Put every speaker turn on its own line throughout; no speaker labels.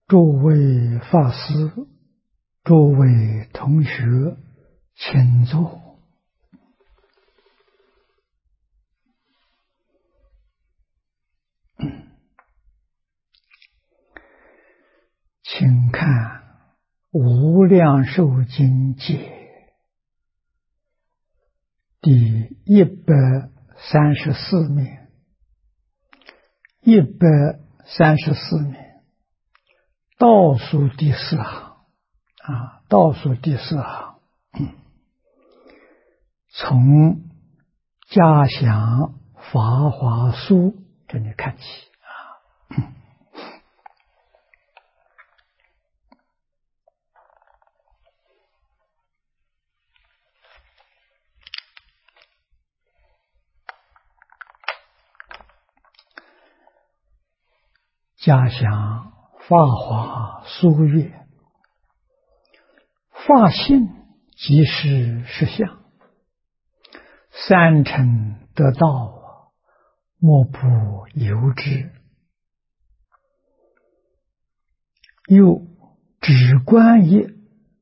诸位法师，诸位同学，请坐。请看《无量寿经解》第134面，134面倒数第4行倒数第4行，从嘉祥法华书这里看起嘉祥法华书曰：法性即是实相，三乘得道，莫不由之。又止观也，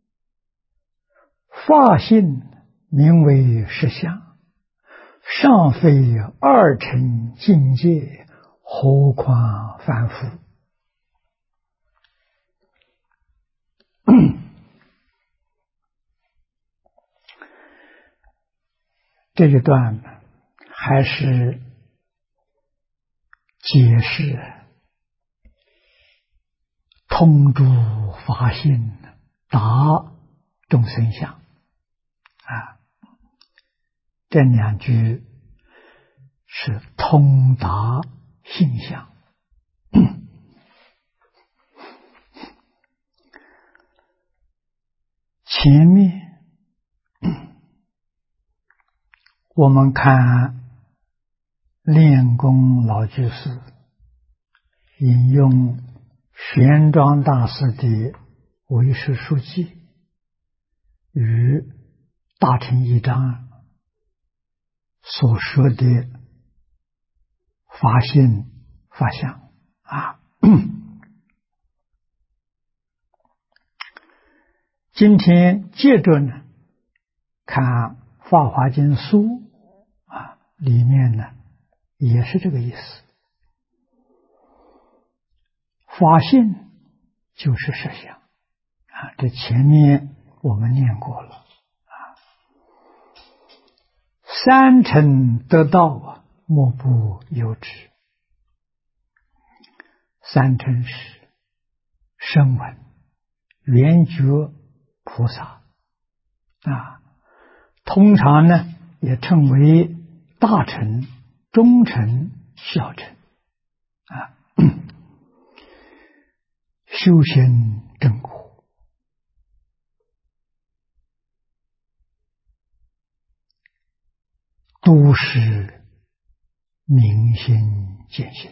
法性名为实相，尚非二乘境界，何况凡夫？这一段还是解释通诸法性，达众生相这两句是通达性相。前面我们看炼公老居士引用玄奘大师的唯识书记与大乘义章所说的法性法相今天接着呢，看《法华经》书里面呢也是这个意思。法性就是实相这前面我们念过了三乘得道莫不由之。三乘是声闻、缘觉、菩萨通常呢也称为大乘、中乘、小乘修行正果，都是明心见性。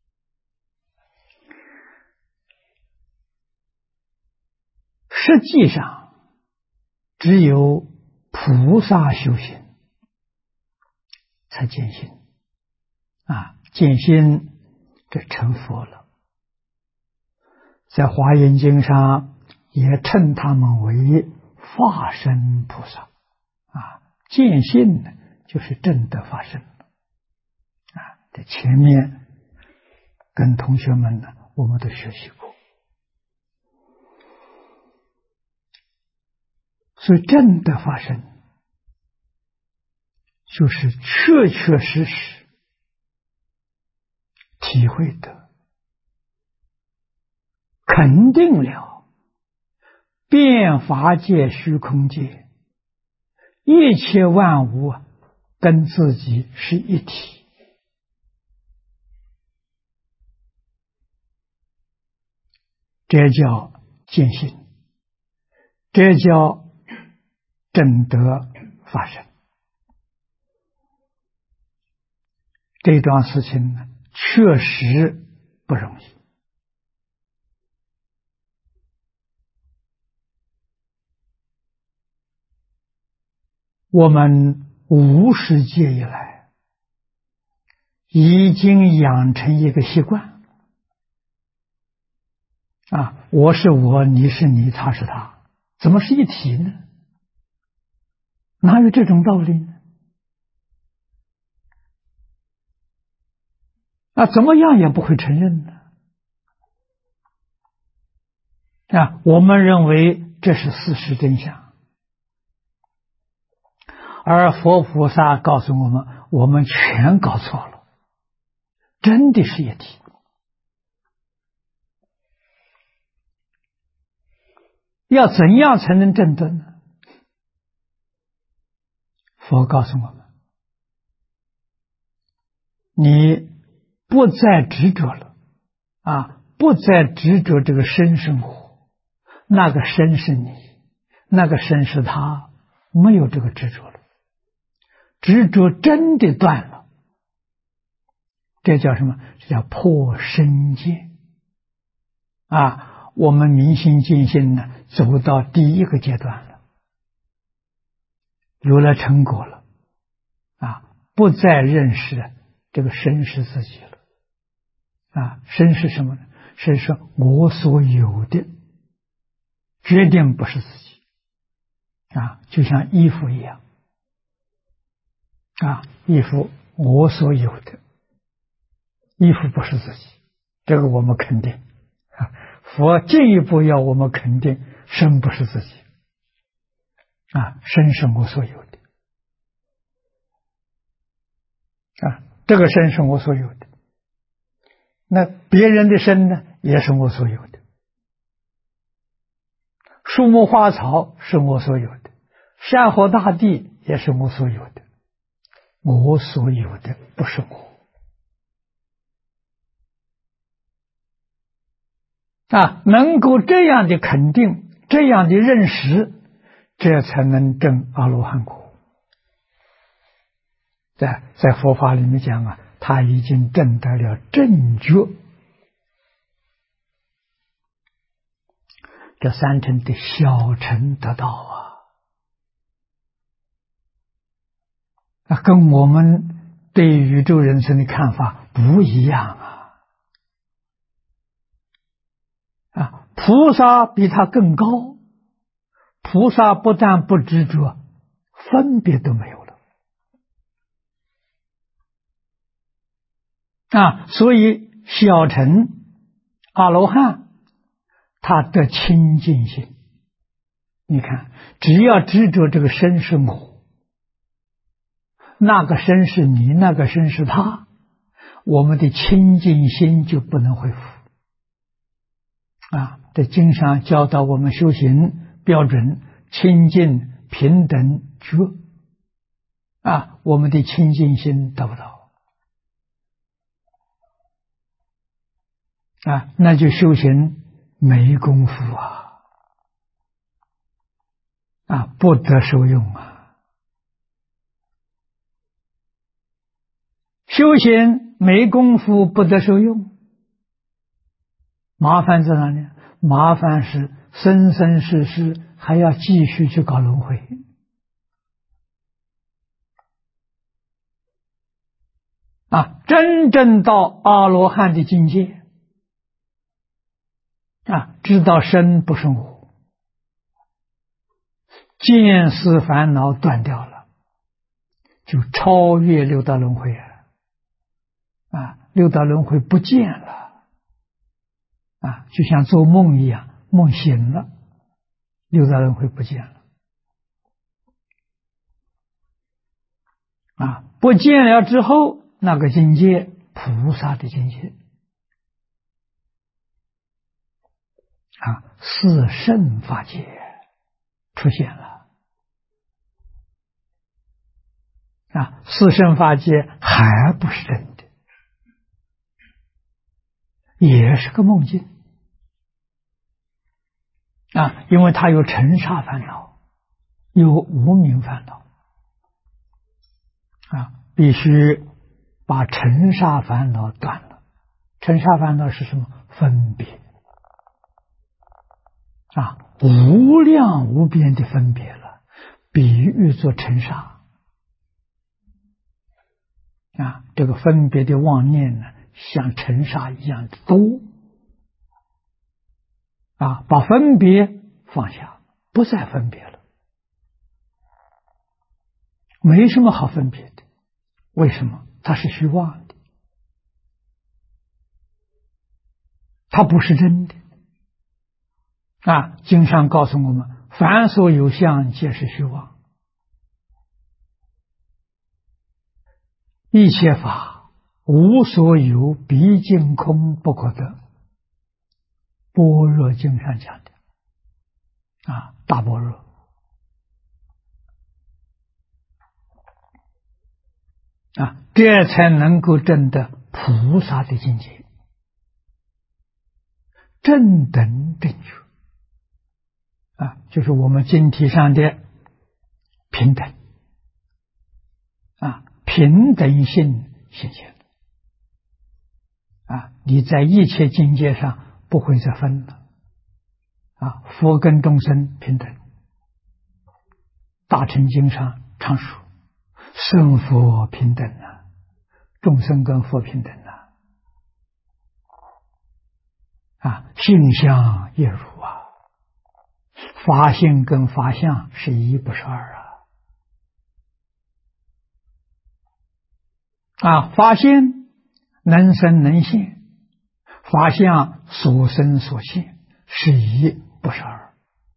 实际上只有菩萨修行才见性见性这成佛了。在华严经上也称他们为法身菩萨见性呢就是真的发生这前面跟同学们呢我们都学习过。所以真的发生就是确确实实体会的肯定了遍法界虚空界一切万物跟自己是一体，这叫见性，这叫真得发生。这桩事情呢确实不容易。我们无始界以来已经养成一个习惯， 我是我，你是你，他是他，怎么是一体呢？哪有这种道理呢？怎么样也不会承认呢？我们认为这是事实真相，而佛菩萨告诉我们，我们全搞错了，真的是一体。要怎样才能证得呢？佛告诉我们，你不再执着了，不再执着这个身生活，那个身是你，那个身是他，没有这个执着了，执着真的断了，这叫什么？这叫破身见。我们明心见性呢，走到第一个阶段了，有了成果了，不再认识这个身是自己了。身是什么呢？是说我所有的，决定不是自己。就像衣服一样，衣服我所有的，衣服不是自己，这个我们肯定。佛进一步要我们肯定身不是自己，身是我所有的，这个身是我所有的，那别人的身呢，也是我所有的，树木花草是我所有的，山河大地也是我所有的，我所有的不是我。能够这样的肯定，这样的认识，这才能证阿罗汉果。在佛法里面讲他已经证得了正觉，这三乘的小乘得道跟我们对宇宙人生的看法不一样菩萨比他更高，菩萨不但不执着，分别都没有了所以小乘阿罗汉他得清净心。你看，只要执着这个身是我，那个身是你，那个身是他，我们的清净心就不能恢复这经上教导我们修行标准：清净、平等、觉我们的清净心得不到那就修行没功夫不得受用修行没功夫不得受用，麻烦在哪里？麻烦是生生世世还要继续去搞轮回真正到阿罗汉的境界知道身不是我，见思烦恼断掉了，就超越六道轮回六道轮回不见了就像做梦一样，梦醒了，六道轮回不见了不见了之后，那个境界菩萨的境界四圣法界出现了四圣法界还不是真的，也是个梦境因为它有尘沙烦恼，有无明烦恼必须把尘沙烦恼断了。尘沙烦恼是什么？分别无量无边的分别了，比喻作尘沙这个分别的妄念呢，像尘沙一样的多把分别放下，不再分别了，没什么好分别的。为什么？它是虚妄的，它不是真的。经上告诉我们，凡所有相，皆是虚妄。一切法无所有，毕竟空，不可得。般若经上讲的大般若这才能够证得菩萨的境界，正等正觉就是我们经题上的平等平等性现现你在一切境界上不会再分了佛跟众生平等。大乘经上常说圣佛平等众生跟佛平等性相亦如法性跟法相是一不是二法性能生能现，法相所生所现是一不是二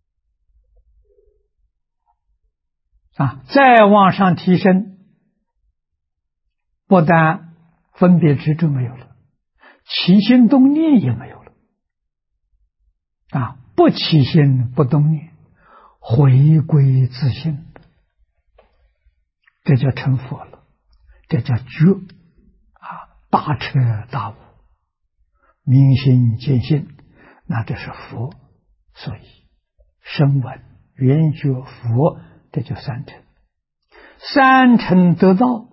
再往上提升，不但分别执着没有了，起心动念也没有了不起心不动念，回归自性，这叫成佛了，这叫觉大彻大悟，明心见性，那这是佛。所以声闻缘觉佛，这叫三乘。三乘得道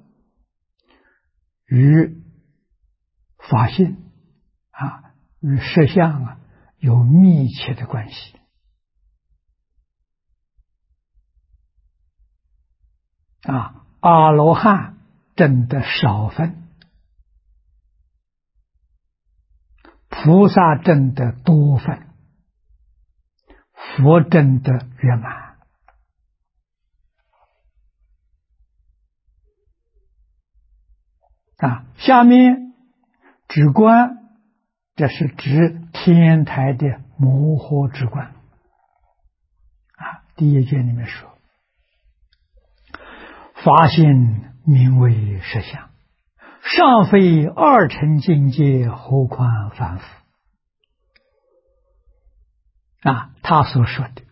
与法性与实相有密切的关系阿罗汉证得少分，菩萨证得多分，佛证得圆满下面止观，这是指天台的摩诃止观第一卷里面说，法性名为实相，尚非二乘境界，何况凡夫他所说的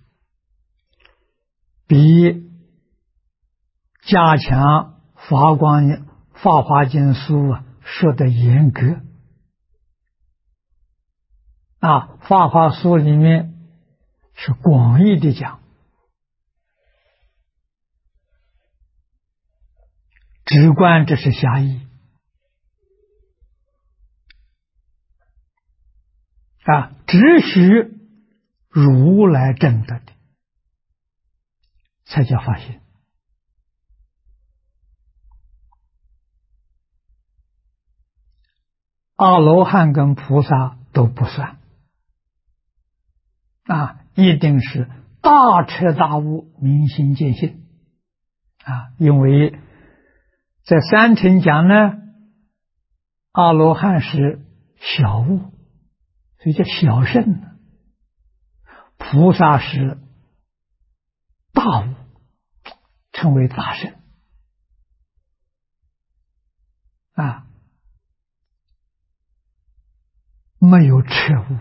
比加强法华经书说的严格法华书里面是广义的讲，止观这是狭义只许如来证得的才叫法性阿罗汉跟菩萨都不算一定是大彻大悟，明心见性因为在三乘讲呢，阿罗汉是小悟，所以叫小圣，菩萨是大悟，称为大圣没有彻悟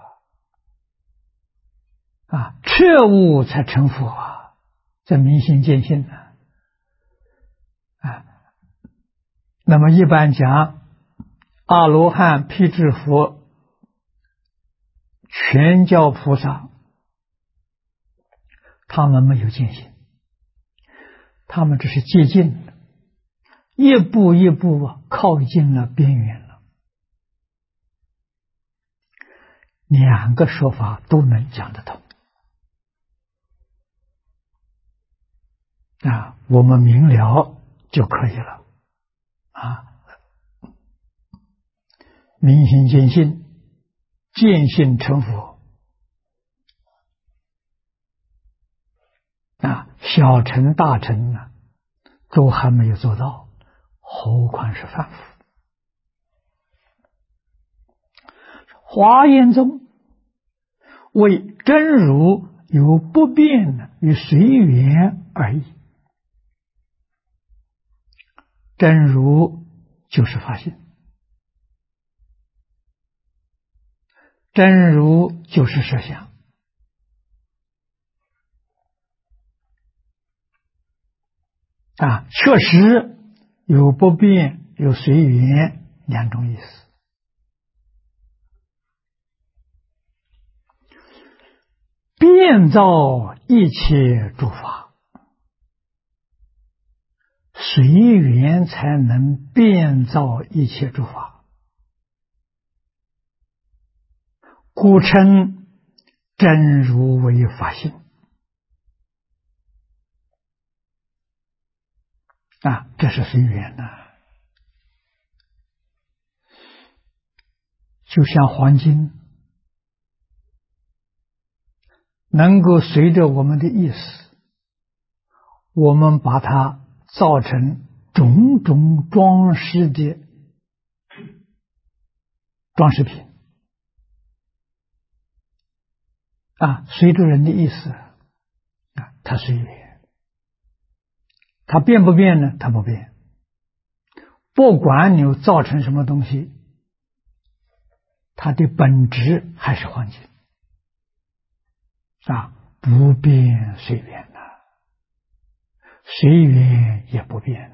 彻悟才成佛这明心见性那么一般讲阿罗汉、辟支佛、全教菩萨，他们没有见性，他们只是接近了，一步一步靠近了边缘了。两个说法都能讲得通我们明了就可以了明心见性，见性成佛， 小乘大乘呢，都还没有做到，何况是凡夫。华严宗为真如有不变与随缘而已，真如就是法性，真如就是实相。确实有不变有随缘两种意思。变造一切诸法，随缘才能变造一切诸法，故称真如为法性。这是随缘就像黄金能够随着我们的意思，我们把它造成种种装饰的装饰品随着人的意思它随缘，它变不变呢？它不变。不管你造成什么东西，它的本质还是黄金不变随缘随缘也不变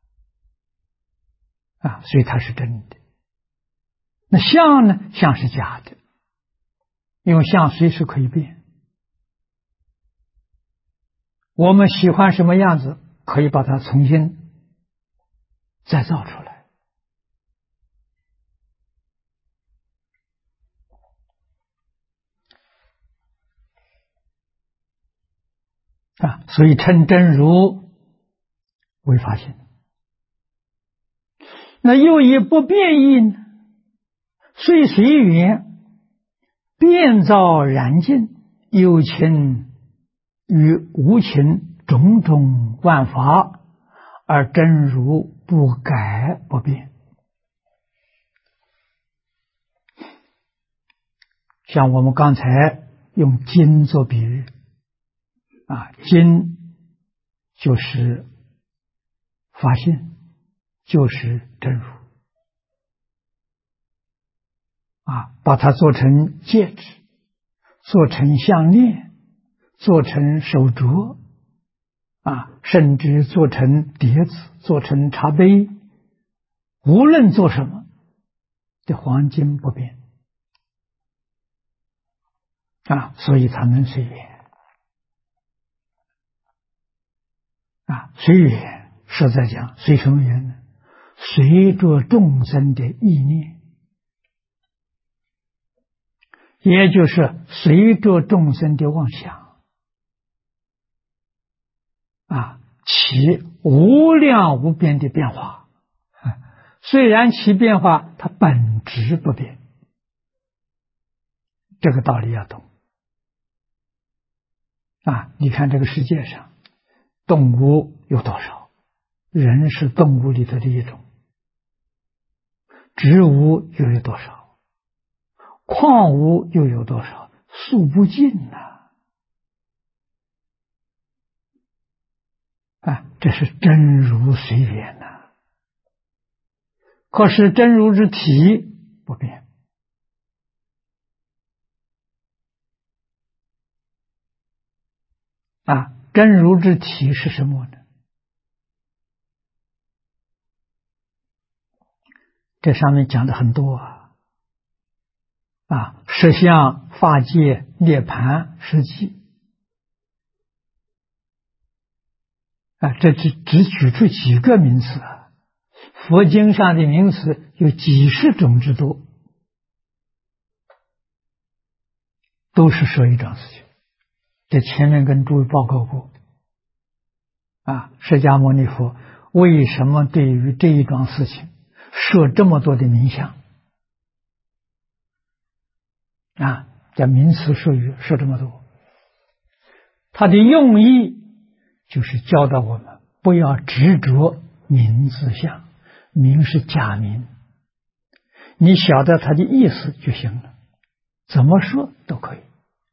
所以它是真的。那相呢？相是假的，因为相随时可以变。我们喜欢什么样子，可以把它重新再造出来所以称真如为法性。那又以不变义呢，虽随缘变造染净，有情与无情种种万法，而真如不改不变。像我们刚才用金做比喻金就是法性，就是真如把它做成戒指，做成项链，做成手镯甚至做成碟子，做成茶杯，无论做什么的黄金不变所以它能随缘随缘实在讲随什么缘呢？随着众生的意念，也就是随着众生的妄想起无量无边的变化。虽然其变化，它本质不变，这个道理要懂你看这个世界上动物有多少？人是动物里头的一种。植物又有多少？矿物又有多少？数不尽这是真如随缘可是真如之体不变真如之体是什么呢？这上面讲的很多实相、法界、涅槃、实际这只举出几个名词佛经上的名词有几十种之多，都是说一桩事情。这前面跟诸位报告过释迦牟尼佛为什么对于这一桩事情设这么多的名相这名词术语设这么多？他的用意就是教导我们不要执着名字相，名是假名，你晓得它的意思就行了，怎么说都可以。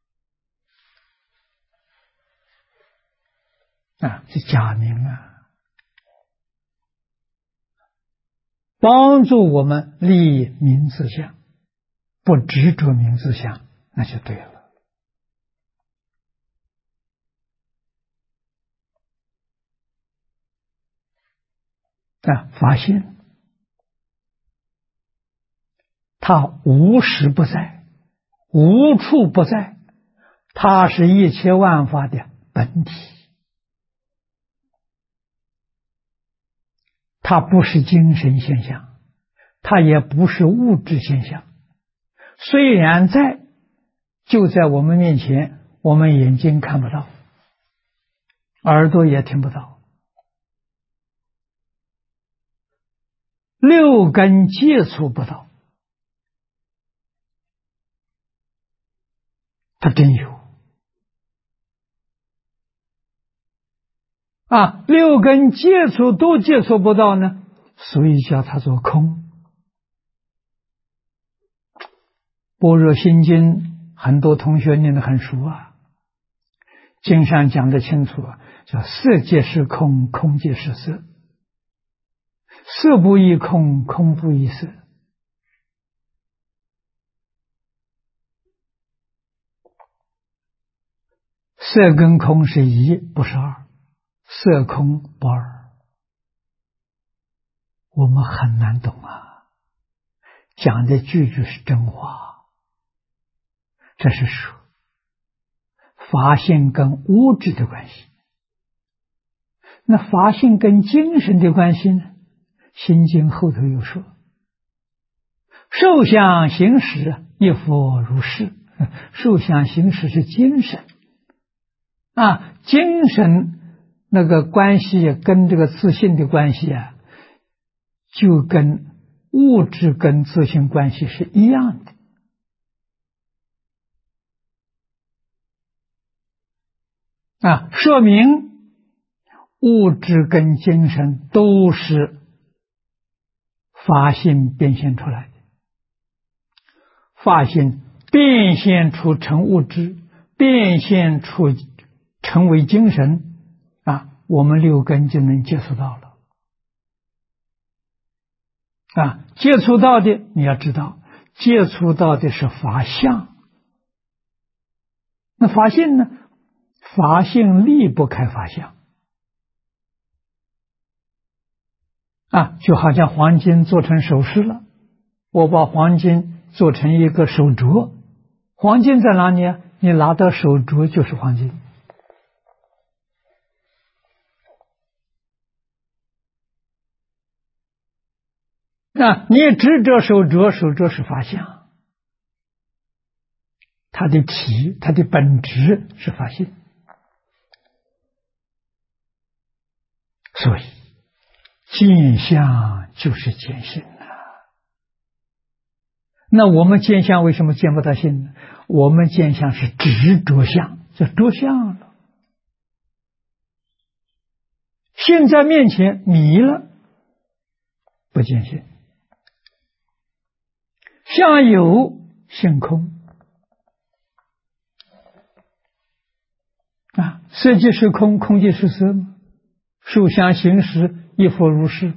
是假名帮助我们立名字相，不执着名字相，那就对了。发现它无时不在，无处不在，它是一切万法的本体，它不是精神现象，它也不是物质现象。虽然在，就在我们面前，我们眼睛看不到，耳朵也听不到，六根接触不到，它真有六根接触都接触不到呢，所以叫它做空。般若心经很多同学念得很熟经上讲得清楚叫色即是空，空即是色，色不异空，空不异色。色跟空是一，不是二，色空不二。我们很难懂讲的句句是真话。这是说法性跟物质的关系。那法性跟精神的关系呢？心经后头又说，受想行识亦复如是。受想行识是精神精神那个关系跟这个自性的关系就跟物质跟自性关系是一样的。说明物质跟精神都是法性变现出来的，法性变现出成物质，变现出成为精神我们六根就能接触到了接触到的你要知道，接触到的是法相。那法性呢？法性离不开法相就好像黄金做成首饰了，我把黄金做成一个手镯，黄金在哪里你拿到手镯就是黄金你执着手镯，手镯是法相，它的体，它的本质是法性。所以见相就是见性那我们见相为什么见不到性呢？我们见相是执着相，就着相了。性在面前迷了，不见性。相有性空色即是空，空即是色嘛，受想行识亦复如是。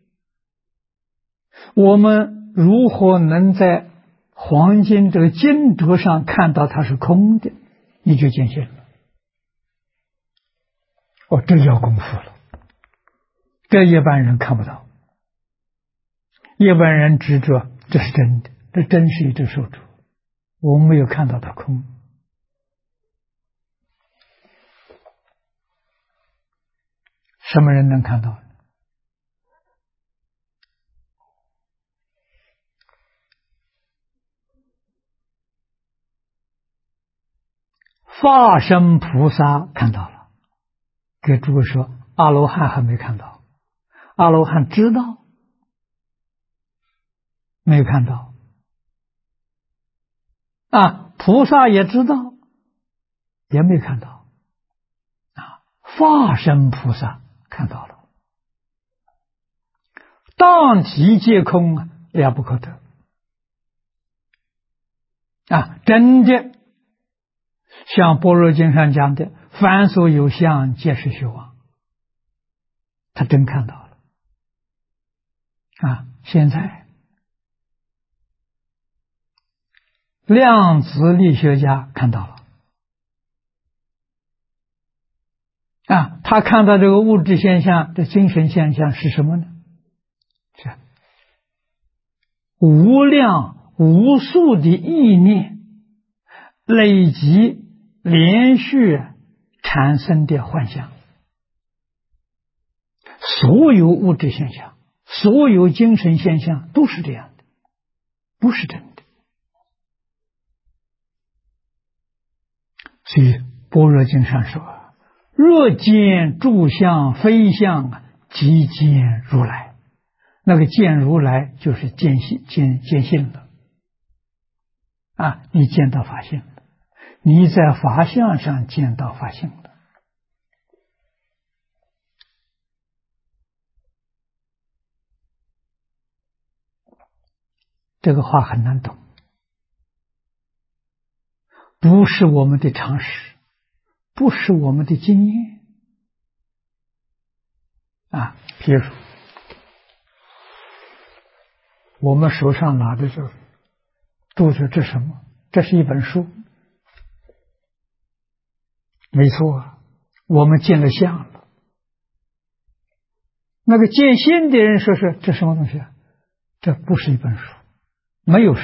我们如何能在黄金这个金镯上看到它是空的，你就见性了。这要功夫了，这一般人看不到。一般人执着这是真的，这真是一只手镯，我们没有看到它空。什么人能看到？化身菩萨看到了，给诸位说，阿罗汉还没看到，阿罗汉知道，没有看到菩萨也知道，也没看到化身菩萨看到了，当体皆空啊，了不可得啊！真的像般若经上讲的，凡所有相，皆是虚妄。他真看到了啊！现在量子力学家看到了啊！他看到这个物质现象的精神现象是什么呢？是无量无数的意念累积连续产生的幻象。所有物质现象，所有精神现象都是这样的，不是真的。所以般若经上说，若见诸相非相，即见如来。那个见如来就是见性了啊！你见到法性了，你在法相上见到法性了。这个话很难懂，不是我们的常识，不是我们的经验啊。比如说我们手上拿的这个肚子，这是什么？这是一本书，没错啊，我们见了相了。那个见性的人说是这什么东西啊？这不是一本书，没有书，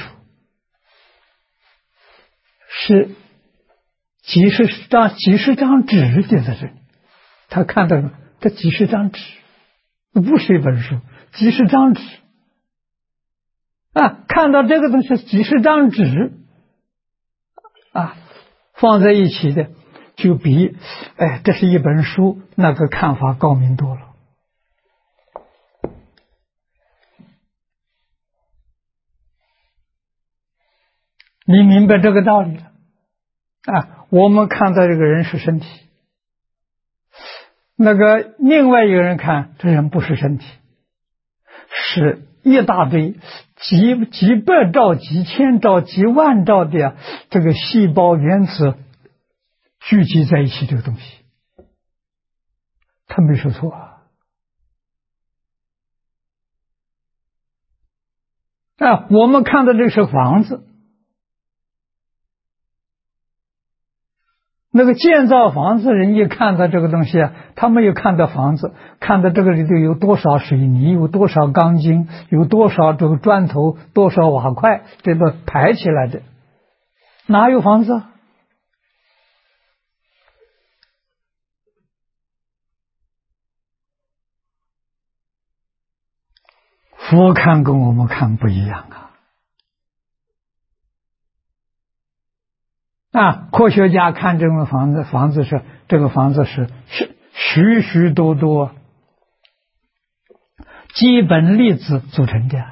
是几十张纸叠在这里。他看到了这几十张纸，不是一本书，几十张纸啊！看到这个东西几十张纸啊，放在一起的，就比这是一本书那个看法高明多了。你明白这个道理了啊？我们看到这个人是身体，那个另外一个人看这人不是身体，是一大堆几百兆、几千兆、几万兆的这个细胞原子聚集在一起，这个东西，他没说错啊！我们看到这是房子。那个建造房子人一看到这个东西啊，他没有看到房子，看到这个里头有多少水泥，有多少钢筋，有多少这个砖头，多少瓦块，这个排起来的，哪有房子啊？佛看跟我们看不一样啊！科学家看这种房子是这个房子是许许多多基本粒子组成的，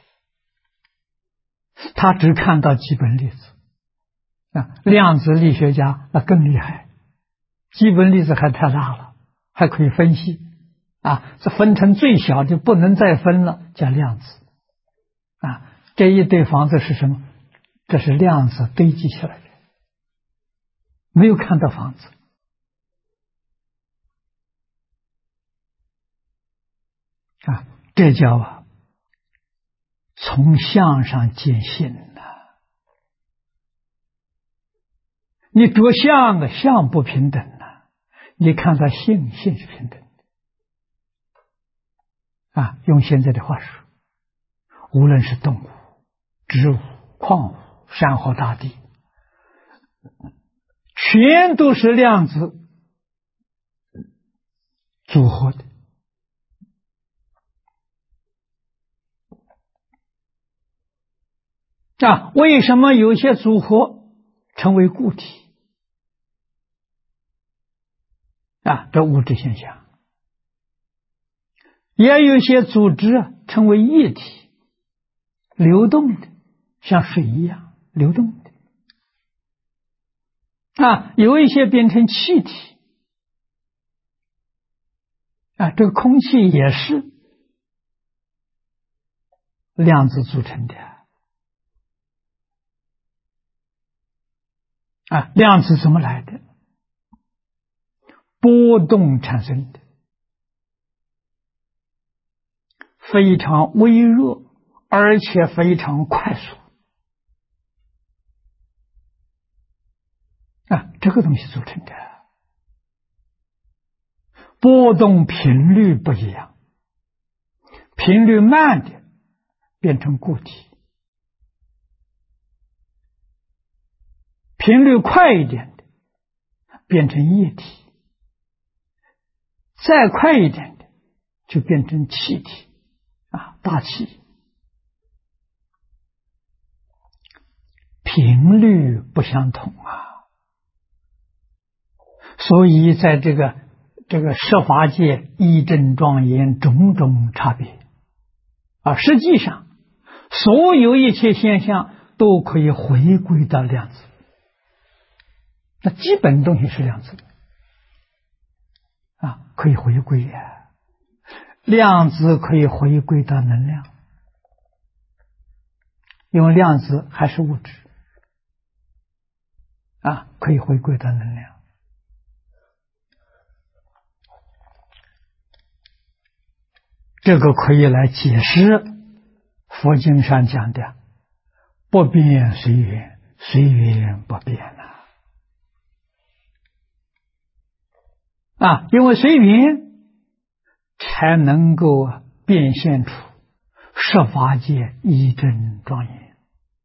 他只看到基本粒子啊。量子力学家那更厉害，基本粒子还太大了，还可以分析啊，这分成最小的不能再分了，叫量子啊。这一堆房子是什么？这是量子堆积起来的，没有看到房子啊，这叫从相上见性呐。你着相的相不平等呐，你看到性是平等的啊。用现在的话说，无论是动物、植物、矿物、山河大地，全都是量子组合的啊。为什么有些组合成为固体啊？这物质现象。也有一些组织成为液体，流动的，像水一样流动的啊。有一些变成气体这个空气也是量子组成的量子怎么来的？波动产生的，非常微弱，而且非常快速这个东西组成的。波动频率不一样，频率慢的变成固体，频率快一点的变成液体，再快一点的就变成气体大气。频率不相同所以在这个设法界一真庄严，种种差别实际上所有一切现象都可以回归到量子，那基本东西是量子可以回归量子可以回归到能量，因为量子还是物质可以回归到能量。这个可以来解释佛经上讲的不变随缘，随缘不变因为随缘才能够变现出设法界一真庄严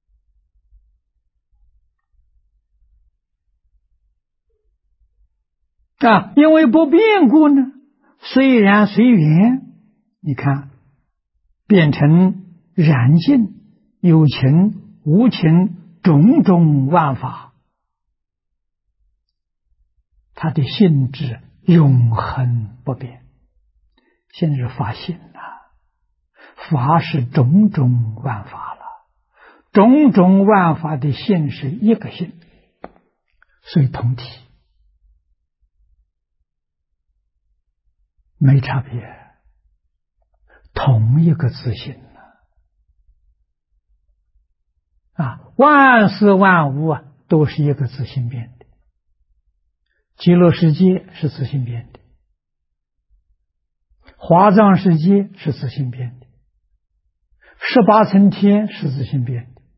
因为不变故呢，虽然随缘，你看变成染净、有情、无情，种种万法，它的性质永恒不变。现在是法性法是种种万法了，种种万法的性是一个性，所以同体没差别，同一个自性万事万物都是一个自性变的，极乐世界是自性变的，华藏世界是自性变的，18层天是自性变的，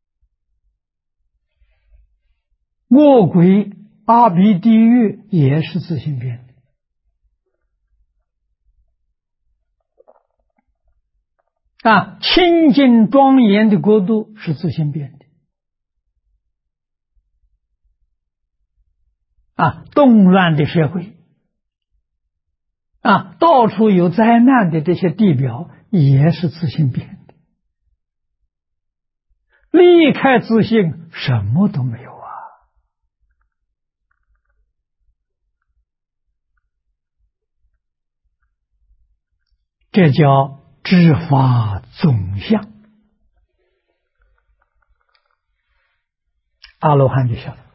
恶鬼阿鼻地狱也是自性变的清净庄严的国度是自性变的动乱的社会到处有灾难的这些地表也是自性变的，离开自性什么都没有这叫知法总相。阿罗汉就晓得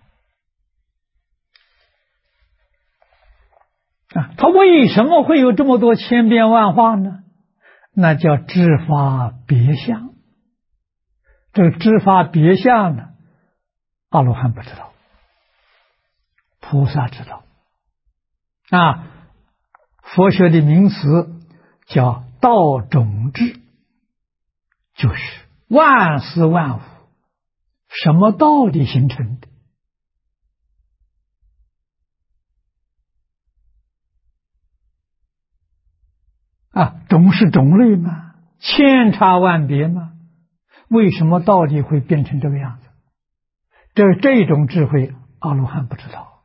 他为什么会有这么多千变万化呢？那叫知法别相。这个知法别相呢，阿罗汉不知道，菩萨知道佛学的名词叫道种智，就是万事万物什么道理形成的种是种类嘛，千差万别嘛，为什么道理会变成这个样子？这种智慧阿罗汉不知道，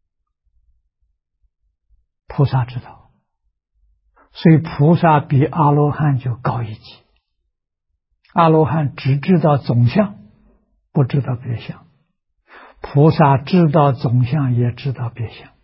菩萨知道，所以菩萨比阿罗汉就高一级。阿罗汉只知道总相，不知道别相，菩萨知道总相，也知道别相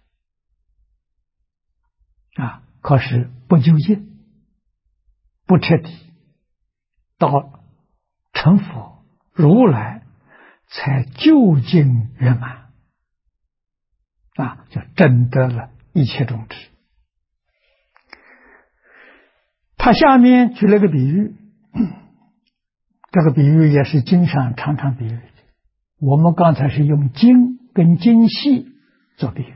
可是不究竟，不彻底，到成佛如来才究竟圆满就证得了一切种智。 他下面举了个比喻，这个比喻也是经上常常比喻的。我们刚才是用经跟经系做比喻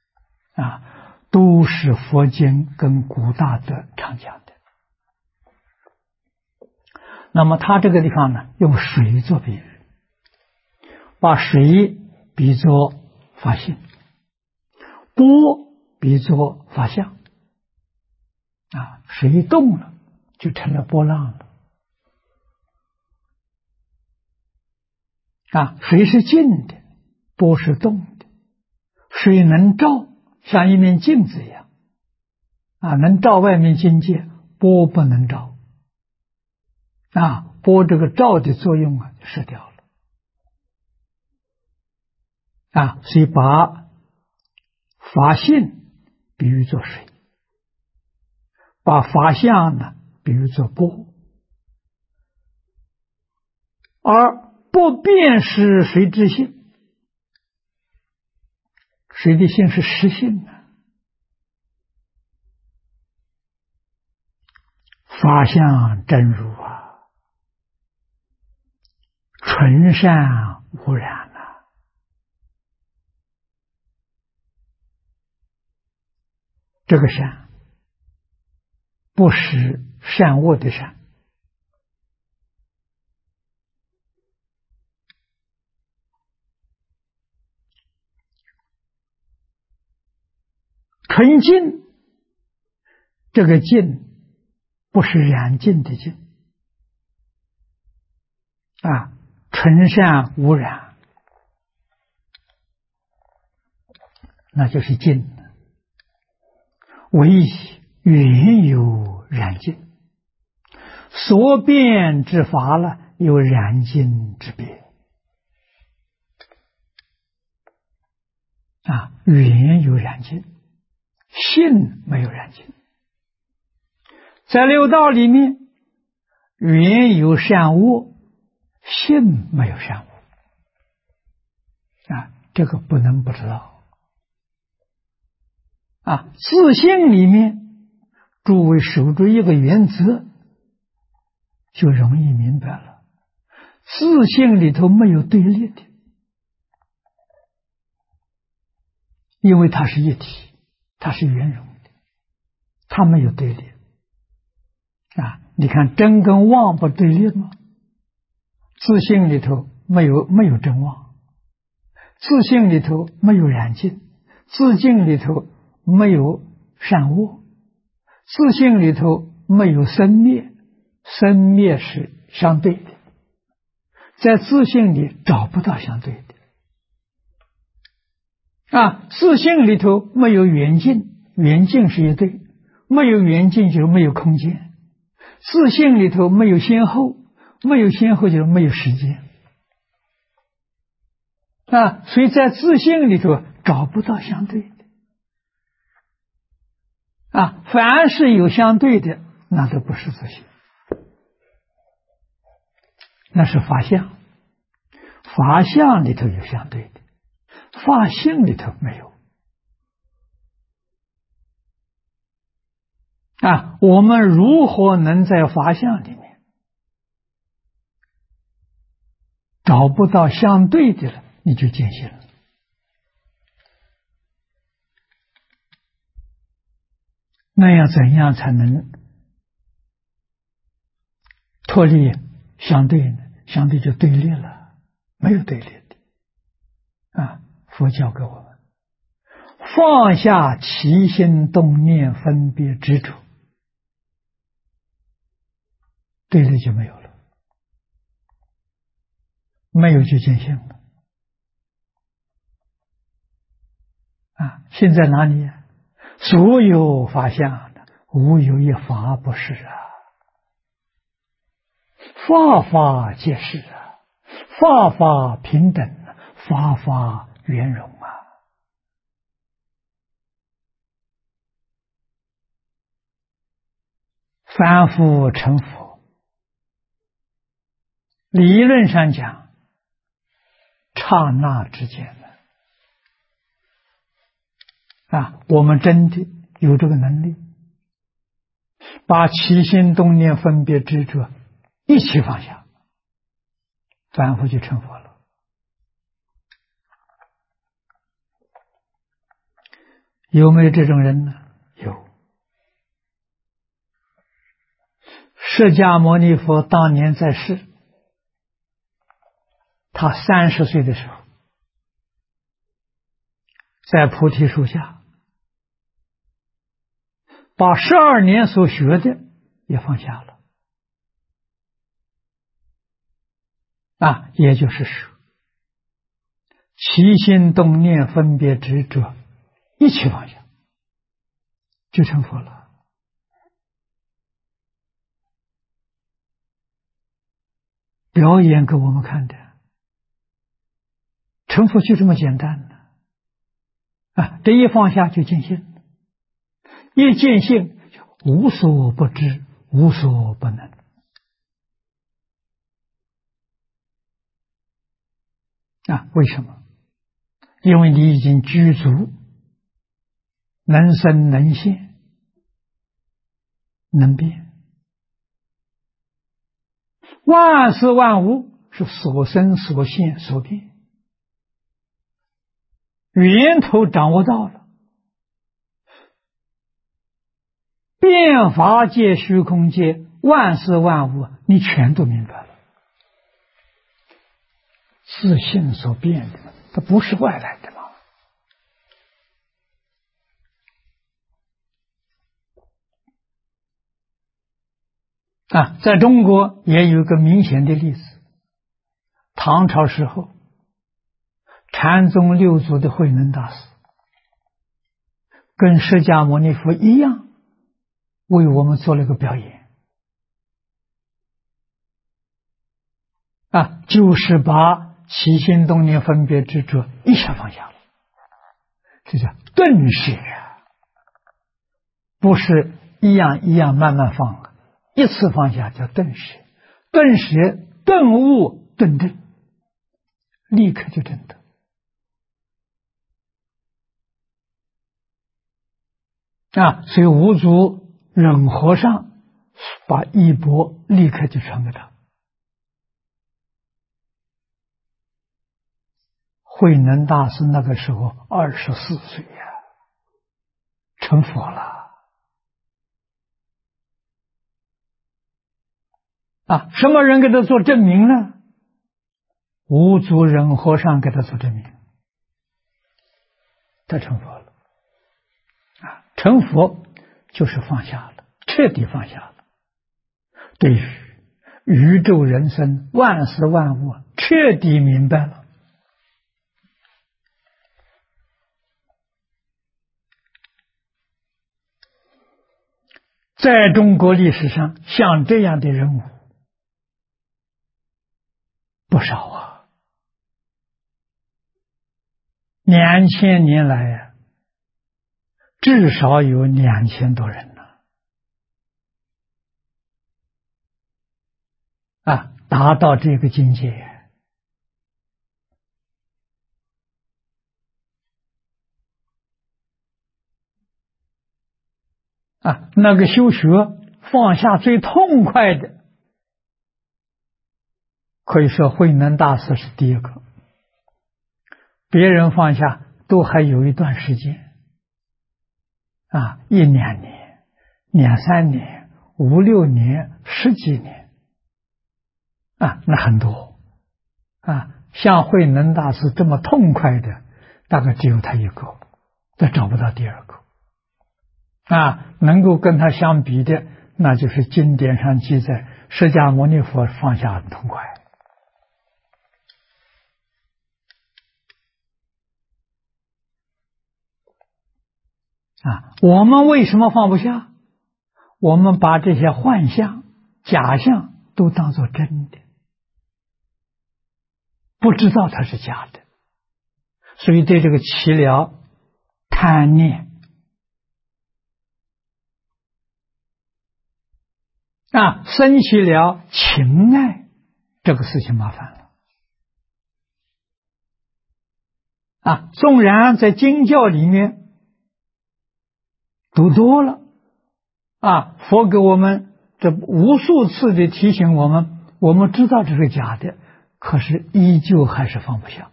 都是佛经跟古大德常讲的。那么他这个地方呢，用水做比喻，把水比作法性，波比作法相水动了就成了波浪了水是静的，波是动的。水能照，像一面镜子一样能照外面境界，波不能照波这个照的作用就失掉了所以把法性比喻作水，把法相呢比喻作波，而不辨识谁之性，谁的性是实性法相真如纯善无染这个善不是善恶的善，纯净，这个净不是染净的净纯善无染，那就是净。唯原有染净，所变之法了，有染净之别原有染净，性没有染净。在六道里面，原有善恶，性没有善恶这个不能不知道自性里面，诸位守住一个原则，就容易明白了。自性里头没有对立的，因为它是一体，它是圆融的，它没有对立你看真跟妄不对立吗？自性里头没有真妄，自性里头没有染净，自性里头没有善恶，自性里头没有生灭，生灭是相对的，在自性里找不到相对的自性里头没有圆净，圆净是一对，没有圆净就没有空间，自性里头没有先后，没有先后就没有时间所以在自性里头找不到相对的凡是有相对的，那都不是自性，那是法相。法相里头有相对的，法性里头没有我们如何能在法相里面找不到相对的了，你就见性了。那要怎样才能脱离相对呢？相对就对立了，没有对立的佛教给我们放下起心动念分别执着，对立就没有了，没有就见性了现在哪里所有法相无有一法不是法法皆是法法平等法法圆融凡夫成佛，理论上讲刹那之间我们真的有这个能力， 把起心动念分别执着一起放下，凡夫就成佛了。有没有这种人呢？有。释迦牟尼佛当年在世，他30岁的时候，在菩提树下，把12年所学的也放下了。也就是说，起心动念分别执着一起放下，就成佛了。表演给我们看的，成佛就这么简单的。这一放下就见性，一见性就无所不知，无所不能。为什么？因为你已经具足能生能现能变，万事万物是所生所现所变，源头掌握到了，变法界虚空界万事万物你全都明白了，自性所变的，它不是外来的嘛。在中国也有一个明显的例子，唐朝时候，禅宗六祖的慧能大师，跟释迦牟尼佛一样，为我们做了个表演，就是把起心动念分别执着一下放下了，这叫顿舍，不是一样一样慢慢放，一次放下叫顿舍，顿舍顿悟顿证，立刻就证得。所以五祖忍和尚把衣钵立刻就传给他。慧能大师那个时候24岁呀，成佛了。什么人给他做证明呢？五祖忍和尚给他做证明，他成佛了。成佛就是放下了，彻底放下了，对于宇宙人生万事万物彻底明白了。在中国历史上，像这样的人物不少2000年来至少有2000多人达到这个境界。那个修学放下最痛快的，可以说慧能大师是第一个，别人放下都还有一段时间1、2年、2、3年、5、6年、10几年那很多像慧能大师这么痛快的大概只有他一个，再找不到第二个能够跟他相比的，那就是经典上记载释迦牟尼佛放下很痛快我们为什么放不下？我们把这些幻象假象都当作真的，不知道它是假的，所以对这个起了贪念生起了情爱，这个事情麻烦了纵然在经教里面读多了， 佛给我们这无数次的提醒我们，我们知道这是假的，可是依旧还是放不下，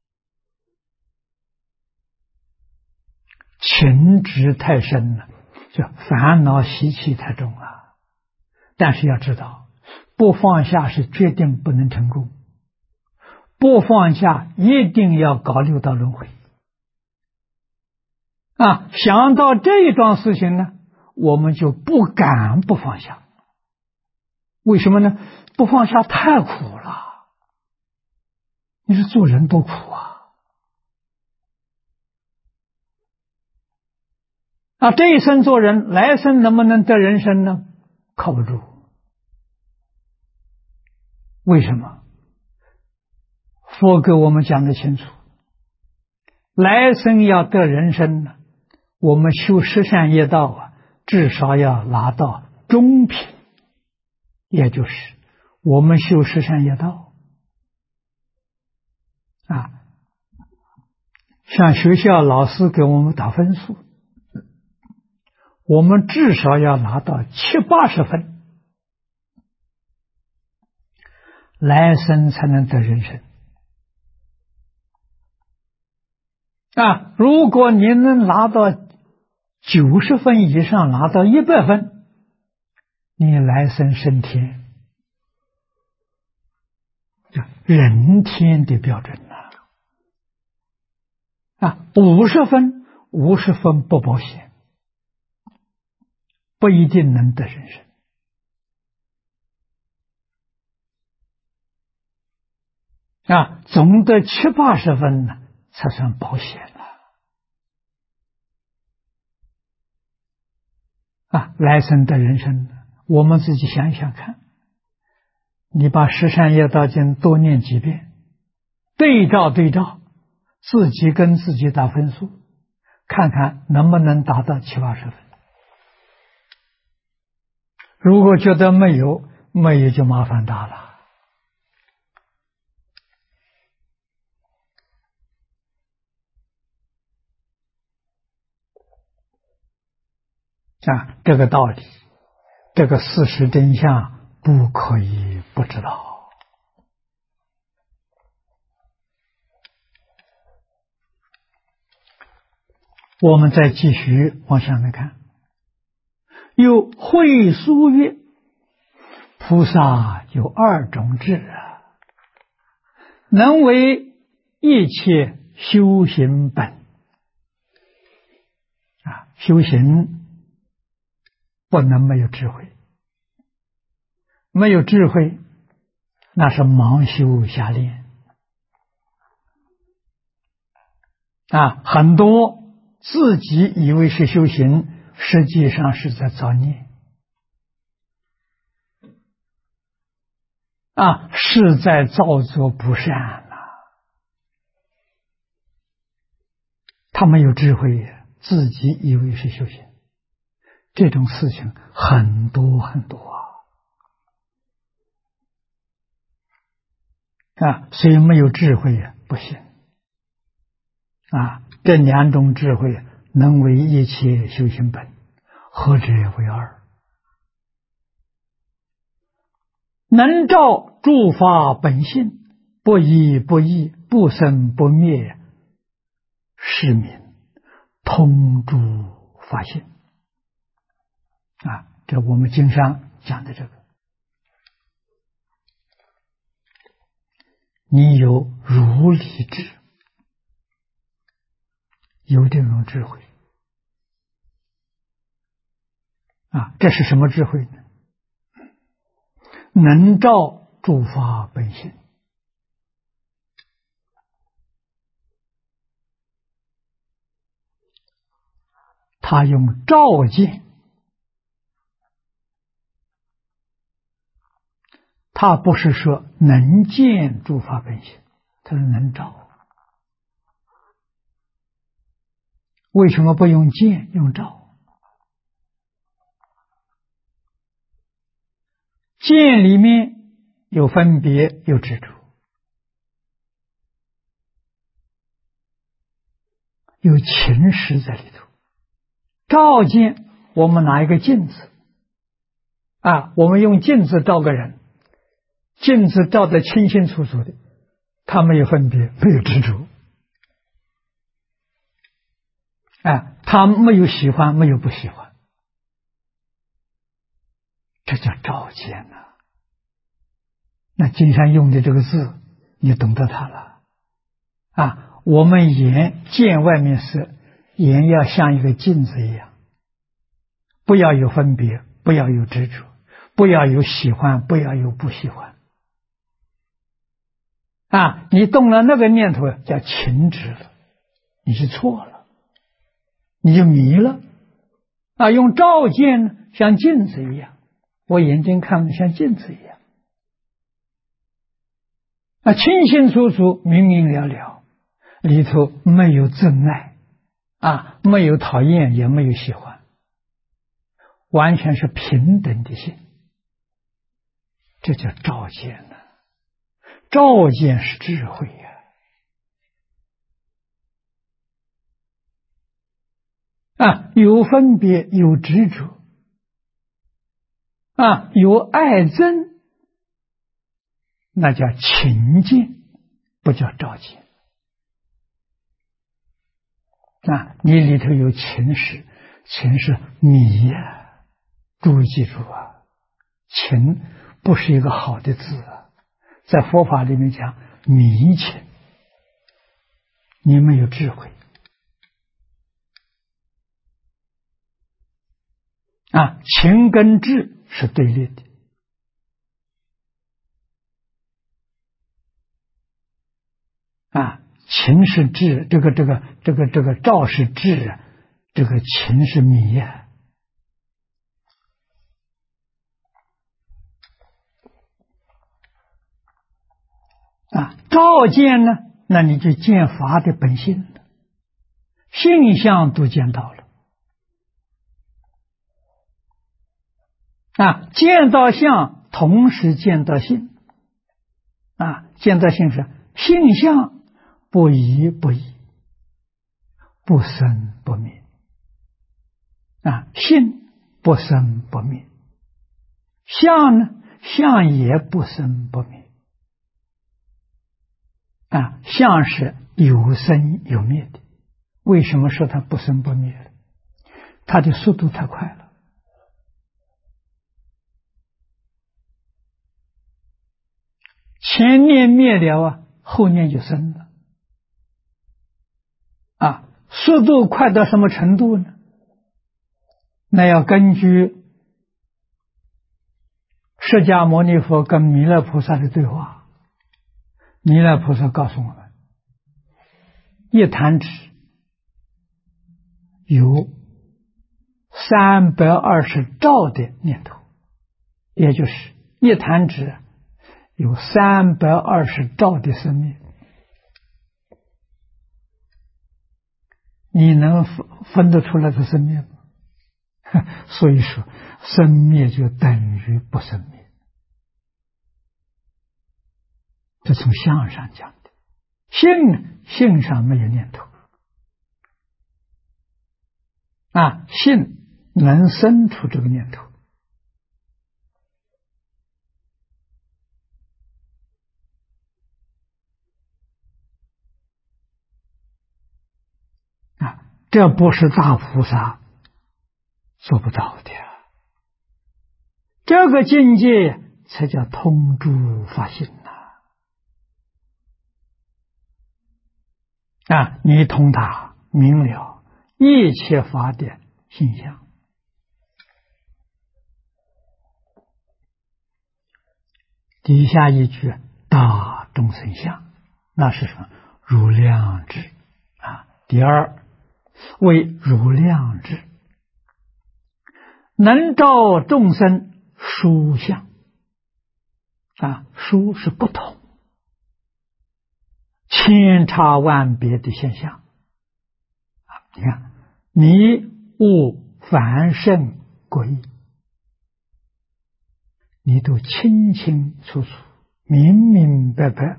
情执太深了，就烦恼习气太重了。但是要知道，不放下是决定不能成功，不放下一定要搞六道轮回。想到这一桩事情呢，我们就不敢不放下。为什么呢？不放下太苦了。你说做人多苦这一生做人，来生能不能得人生呢？靠不住。为什么？佛给我们讲得清楚，来生要得人生呢，我们修十善业道至少要拿到中品，也就是我们修十善业道像学校老师给我们打分数，我们至少要拿到70-80分，来生才能得人生如果你能拿到90分以上，拿到100分，你来生升天，人天的标准50分不保险，不一定能得人生总得70-80分呢，才算保险了来生的人生，我们自己想想看，你把十善业道经多念几遍，对照自己跟自己打分数，看看能不能达到70-80分。如果觉得没有就麻烦大了这个道理，这个事实真相不可以不知道。我们再继续往下面看，有会疏曰：菩萨有2种智能为一切修行本修行不能没有智慧，没有智慧那是盲修瞎练很多自己以为是修行，实际上是在造孽是在造作不善他没有智慧，自己以为是修行，这种事情很多很多所以没有智慧不行这2种智慧能为一切修行本，何者为2？能照诸法本性，不依不异，不生不灭，是名通诸法性这我们经上讲的这个，你有如理智，有这种智慧这是什么智慧呢？能照诸法本性，他用照见，他不是说能见诸法本性，他是能照。为什么不用见，用照？见里面有分别，有执着，有情识在里头。照见，我们拿一个镜子， 我们用镜子照个人，镜子照得清清楚楚的，他没有分别，没有执着，他没有喜欢，没有不喜欢，这叫照见呐。那经常用的这个字，你懂得它了我们眼见外面事，眼要像一个镜子一样，不要有分别，不要有执着，不要有喜欢，不要有不喜欢你动了那个念头叫情执了，你是错了，你就迷了用照见像镜子一样，我眼睛看像镜子一样清清楚楚，明明了了，里头没有憎爱没有讨厌，也没有喜欢，完全是平等的心，这叫照见呢。照见是智慧有分别，有执着有爱憎，那叫情见，不叫照见你里头有情识，情是迷注意记住情不是一个好的字在佛法里面讲迷情，你没有智慧情跟智是对立的情是智，这个照是智这个情是迷照见呢，那你就见法的本性了，性相都见到了见到相同时见到性见到性是性相不移不异，不生不灭性不生不灭，相呢，相也不生不灭相是有生有灭的。为什么说它不生不灭了？它的速度太快了前念灭了后念就生了速度快到什么程度呢？那要根据释迦牟尼佛跟弥勒菩萨的对话，弥勒菩萨告诉我们，一弹指有320兆的念头，也就是一弹指有320兆的生灭，你能分得出来的生灭吗？所以说生灭就等于不生灭，这从相上讲的。性上没有念头性能生出这个念头这不是大菩萨做不到的这个境界才叫通诸法性你通达明了一切法的性相。底下一句大众生相，那是什么？如量智第二为如量智，能照众生殊相殊是不同千差万别的现象你看迷悟凡圣各异，你都清清楚楚明明白白，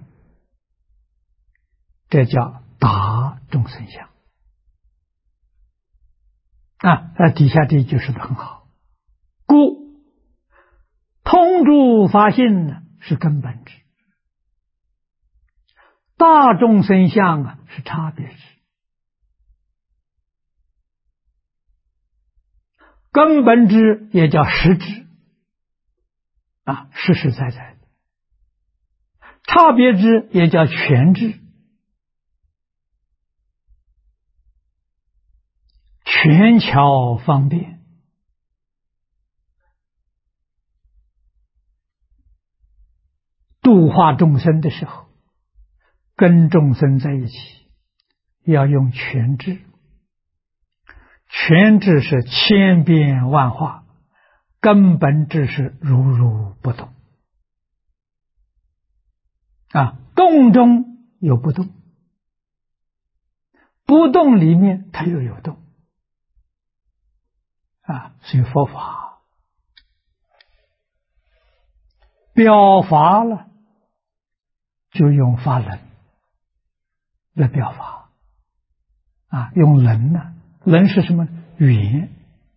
这叫达众生相底下这一句说得很好，故空住法性呢是根本智，大众生相啊是差别智。根本智也叫实智啊，实实在在的；差别智也叫全智，全巧方便。度化众生的时候，跟众生在一起，要用全智。全智是千变万化，根本智是如如不动。动中有不动，不动里面它又有动。所以佛法表法了，就用法轮来表法。用轮呢？轮是什么？缘。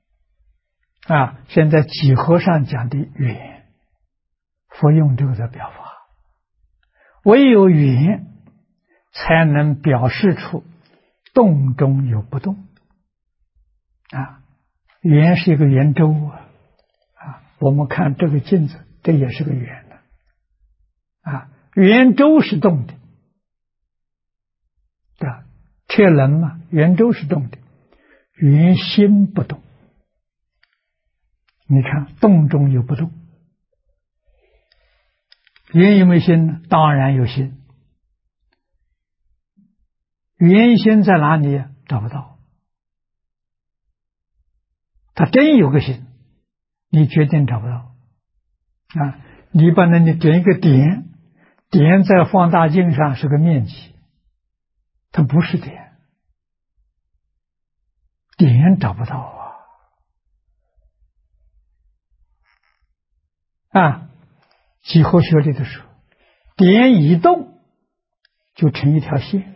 现在几何上讲的缘，佛用这个在表法。唯有缘才能表示出动中有不动。圆是一个圆周我们看这个镜子，这也是个圆的圆周是动的，车轮嘛，圆周是动的，圆心不动。你看动中有不动，圆有没有心呢？当然有心。圆心在哪里？找不到。它真有个心，你决定找不到你把你点一个点，点在放大镜上是个面积，它不是点，点找不到几何学里的时候，点一动就成一条线，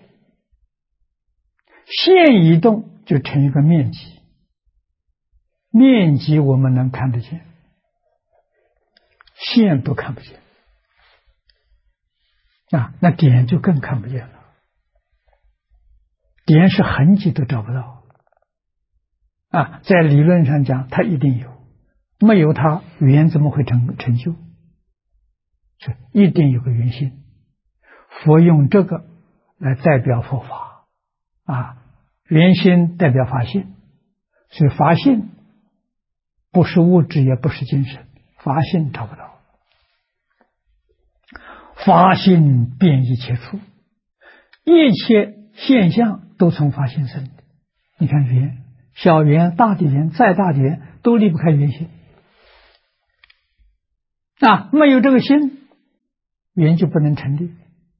线一动就成一个面积，面积我们能看得见，线都看不见那点就更看不见了。点是痕迹都找不到在理论上讲它一定有，没有它圆怎么会成就？一定有个圆心。佛用这个来代表佛法圆心代表法性，所以法性不是物质也不是精神，法性找不到。法性遍一切处，一切现象都从法性生的。你看圆，小圆大的圆，再大的圆都离不开圆心没有这个心，圆就不能成立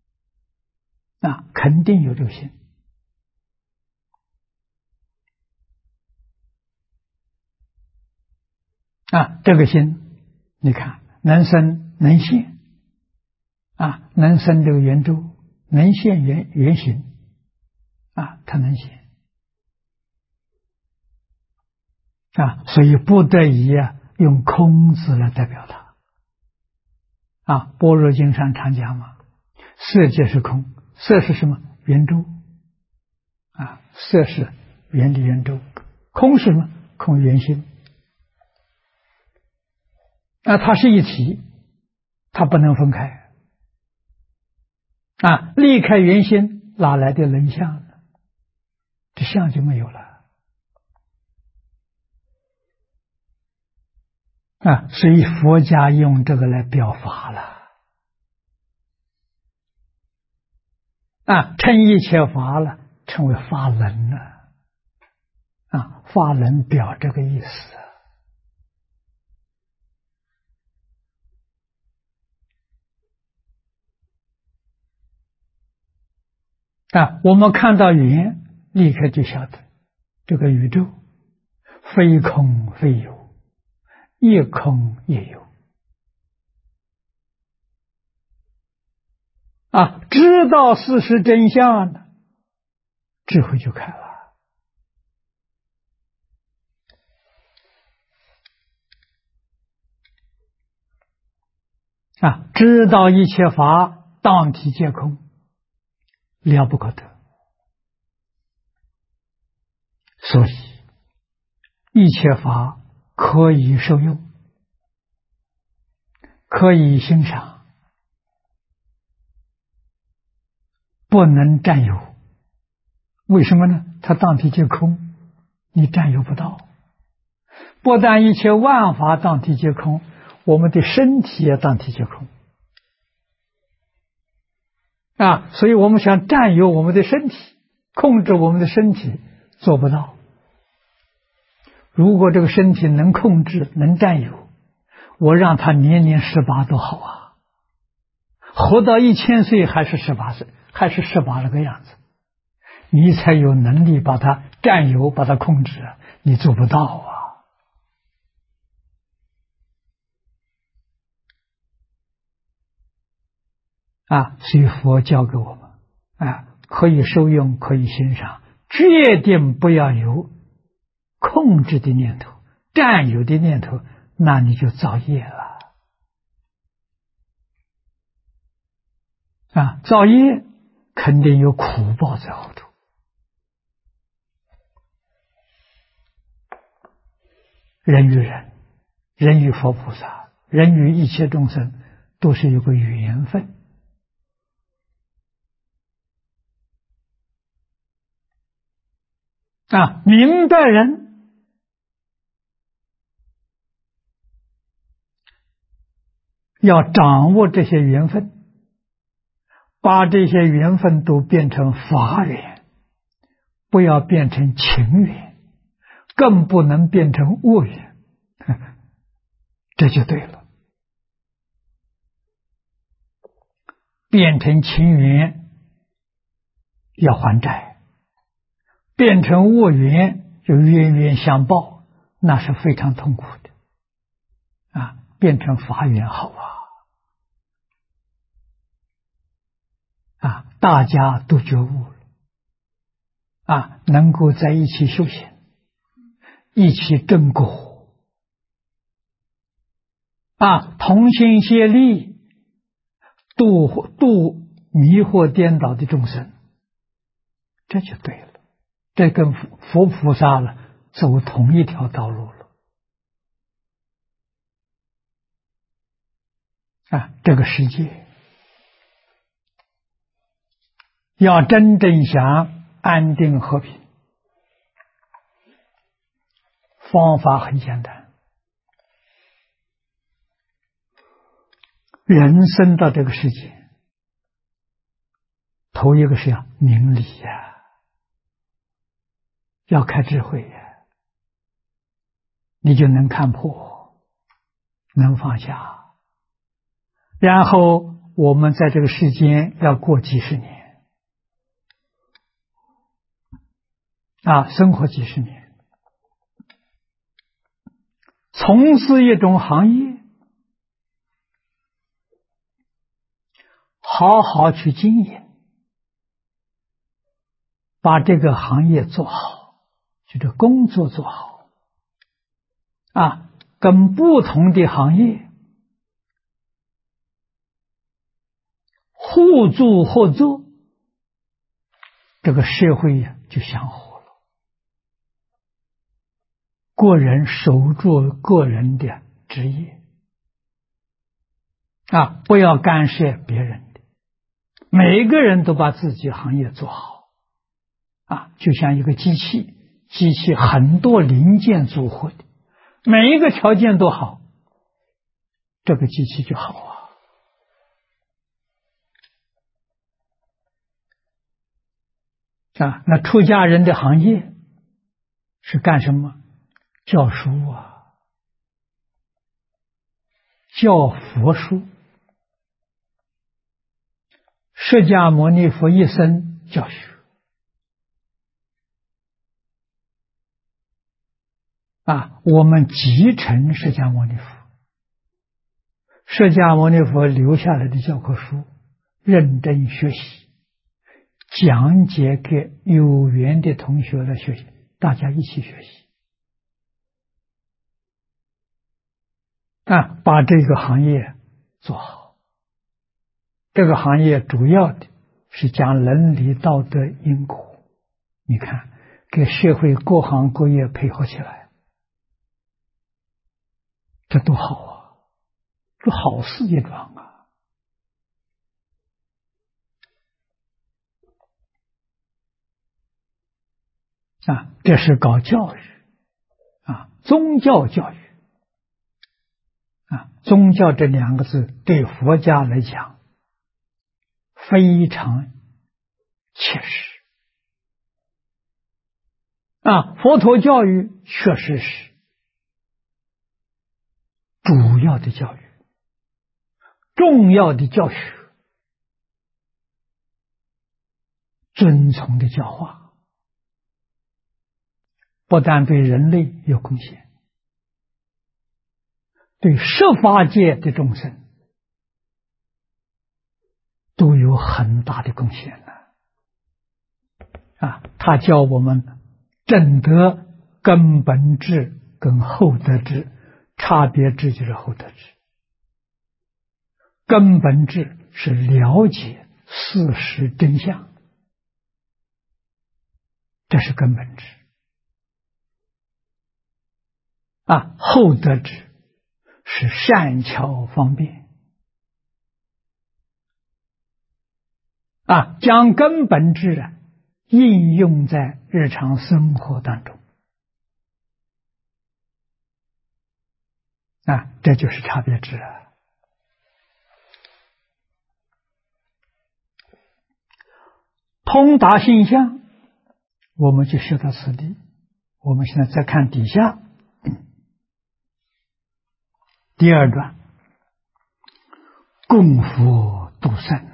肯定有这个心这个心你看能生能现能生这个圆周，能现圆形它能现所以不得已用空字来代表它般若经上常讲嘛，色界是空，色是什么？圆周色是圆的圆周，空是什么？空圆心它是一体，它不能分开离开圆心哪来的能相呢？这相就没有了所以佛家用这个来表法了称一切法了，称为法轮了法轮表这个意思我们看到圆，立刻就晓得这个宇宙非空非有，亦空亦有知道事实真相呢，智慧就开了知道一切法当体皆空，了不可得。所以一切法可以受用，可以欣赏，不能占有。为什么呢？它当体皆空，你占有不到。不但一切万法当体皆空，我们的身体也当体皆空。所以我们想占有我们的身体，控制我们的身体，做不到。如果这个身体能控制，能占有，我让他年年18多好啊！活到1000岁还是18岁，还是18那个样子，你才有能力把它占有，把它控制，你做不到所以佛教给我们可以受用，可以欣赏，决定不要有控制的念头、占有的念头，那你就造业了。造业肯定有苦报在后头。人与人，人与佛菩萨，人与一切众生，都是有个缘分。明白人要掌握这些缘分，把这些缘分都变成法缘，不要变成情缘，更不能变成恶缘，这就对了。变成情缘要还债，变成恶缘就冤冤相报，那是非常痛苦的。变成法缘好大家都觉悟了能够在一起修行，一起正果同心协力，度迷惑颠倒的众生，这就对了。这跟佛菩萨了走同一条道路了。这个世界要真正想安定和平，方法很简单。人生到这个世界，头一个是要明理要开智慧你就能看破，能放下。然后我们在这个世间要过几十年生活几十年，从事一种行业，好好去经营，把这个行业做好，就这工作做好跟不同的行业互助合作，这个社会就祥和了。个人守住个人的职业不要干涉别人的，每个人都把自己行业做好就像一个机器很多零件组合的，每一个条件都好，这个机器就好那出家人的行业是干什么？教书教佛书。释迦牟尼佛一生教学我们继承释迦牟尼佛，释迦牟尼佛留下来的教科书，认真学习，讲解给有缘的同学来学习，大家一起学习把这个行业做好。 这个行业主要的是讲伦理道德因果。你看，给社会各行各业配合起来，这多好啊！这好事一桩啊！这是搞教育宗教教育宗教这两个字对佛家来讲非常切实佛陀教育确实是主要的教育，重要的教学，遵从的教化，不但对人类有贡献，对十法界的众生都有很大的贡献他教我们正德根本智跟后德智，差别智就是后德智。根本智是了解事实真相，这是根本智后德智是善巧方便将根本智应用在日常生活当中这就是差别智通达性相，我们就学到此地。我们现在再看底下第二段，供佛度生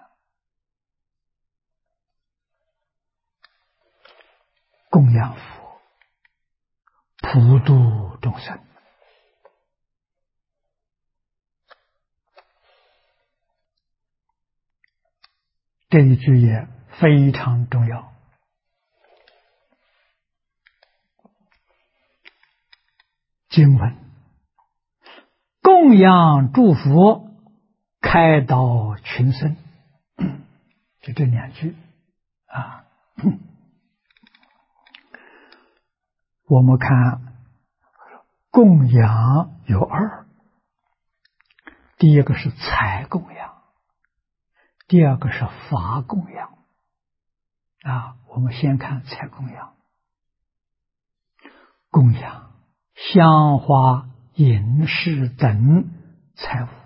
供养佛，普度众生。这一句也非常重要。经文供养诸佛，开导群生，就这两句我们看供养有二，第一个是财供养，第二个是法供养我们先看财供养。供养香花饮食等财物，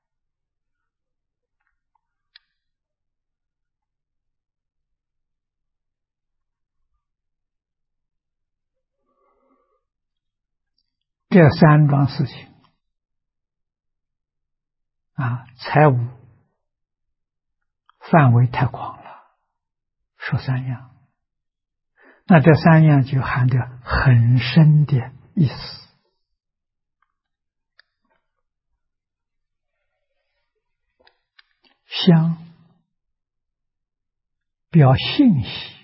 这三桩事情财物范围太广了，说三样，那这三样就含着很深的意思。香表信息，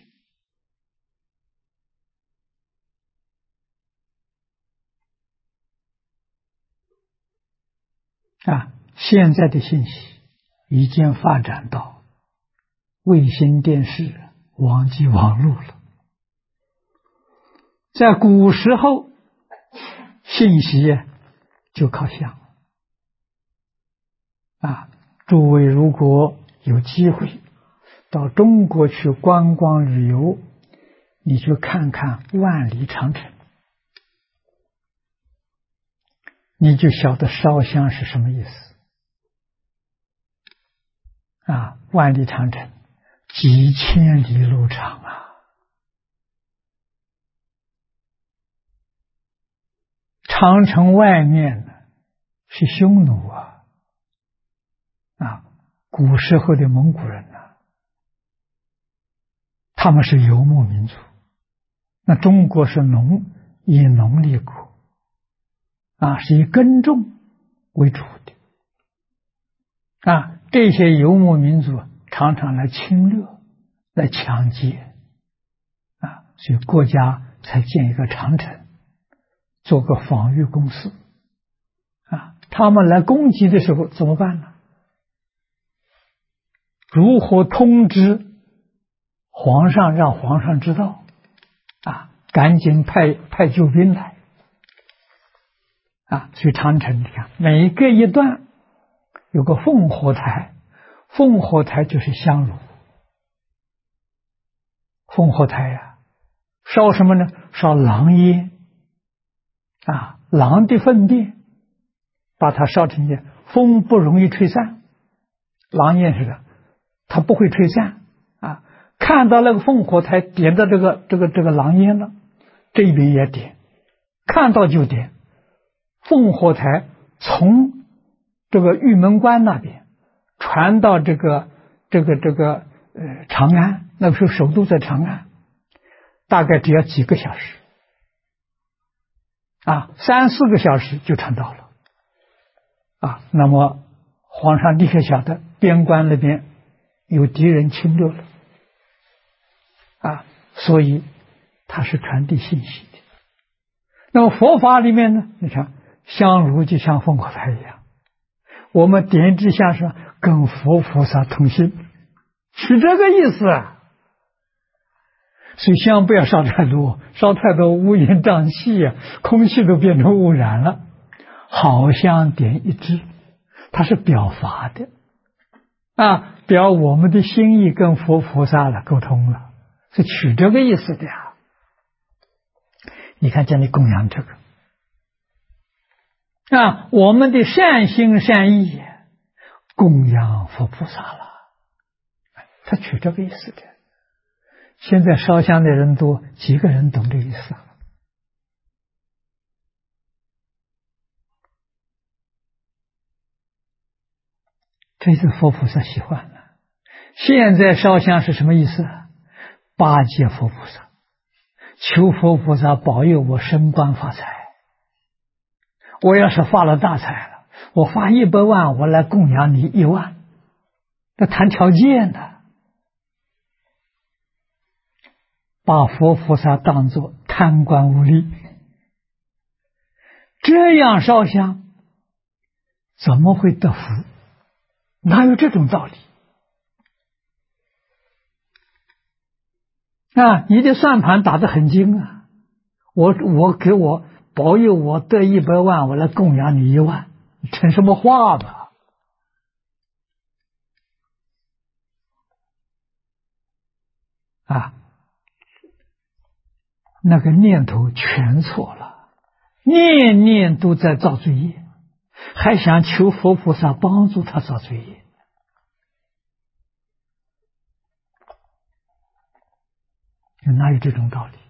现在的信息已经发展到卫星电视、网际网络了。在古时候，信息就靠香诸位如果有机会到中国去观光旅游，你去看看万里长城，你就晓得烧香是什么意思万里长城几千里路长长城外面是匈奴古时候的蒙古人他们是游牧民族，那中国是以农立国是以耕种为主的这些游牧民族常常来侵略、来抢劫所以国家才建一个长城，做个防御工事他们来攻击的时候怎么办呢？ 如何通知皇上，让皇上知道啊，赶紧派救兵来啊。所以长城你看，每隔一段有个烽火台，烽火台就是香炉。烽火台呀，烧什么呢？烧狼烟啊，狼的粪便，把它烧成烟，风不容易吹散。狼烟似的，它不会吹散啊。看到那个烽火台点到这个狼烟了，这边也点，看到就点。烽火台从这个玉门关那边传到这个长安，那个时候首都在长安，大概只要几个小时啊，3、4个小时就传到了啊。那么皇上立刻晓得边关那边有敌人侵略了啊，所以它是传递信息的。那么佛法里面呢，你看香炉就像烽火台一样，我们点支香是跟佛菩萨同心，是这个意思啊。所以香不要烧太多，烧太多乌烟瘴气啊，空气都变成污染了。好香点一支，它是表法的啊，表我们的心意跟佛菩萨了沟通了，是取这个意思的呀。你看叫你供养这个啊，我们的善心善意供养佛菩萨了，他取这个意思的。现在烧香的人多，几个人懂这意思啊？这是佛菩萨喜欢的。现在烧香是什么意思啊？巴结佛菩萨，求佛菩萨保佑我升官发财。我要是发了大财了，我发100万，我来供养你1万，那谈条件的。把佛菩萨当作贪官污吏，这样烧香怎么会得福？哪有这种道理啊？你的算盘打得很精啊！我给我保佑我得100万，我来供养你1万，成什么话吧？啊！那个念头全错了，念念都在造罪业，还想求佛菩萨帮助他造罪业，哪有这种道理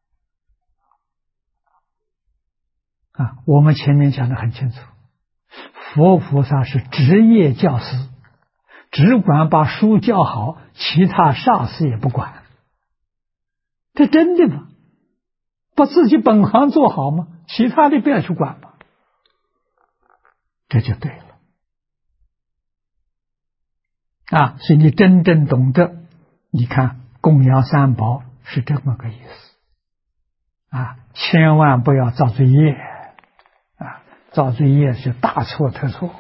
啊？我们前面讲得很清楚，佛菩萨是职业教师，只管把书教好，其他啥事也不管。这真的吗？把自己本行做好吗？其他的不要去管吗？这就对了啊！所以你真正懂得，你看供养三宝是这么个意思啊！千万不要造罪业啊！造罪业是大错特错。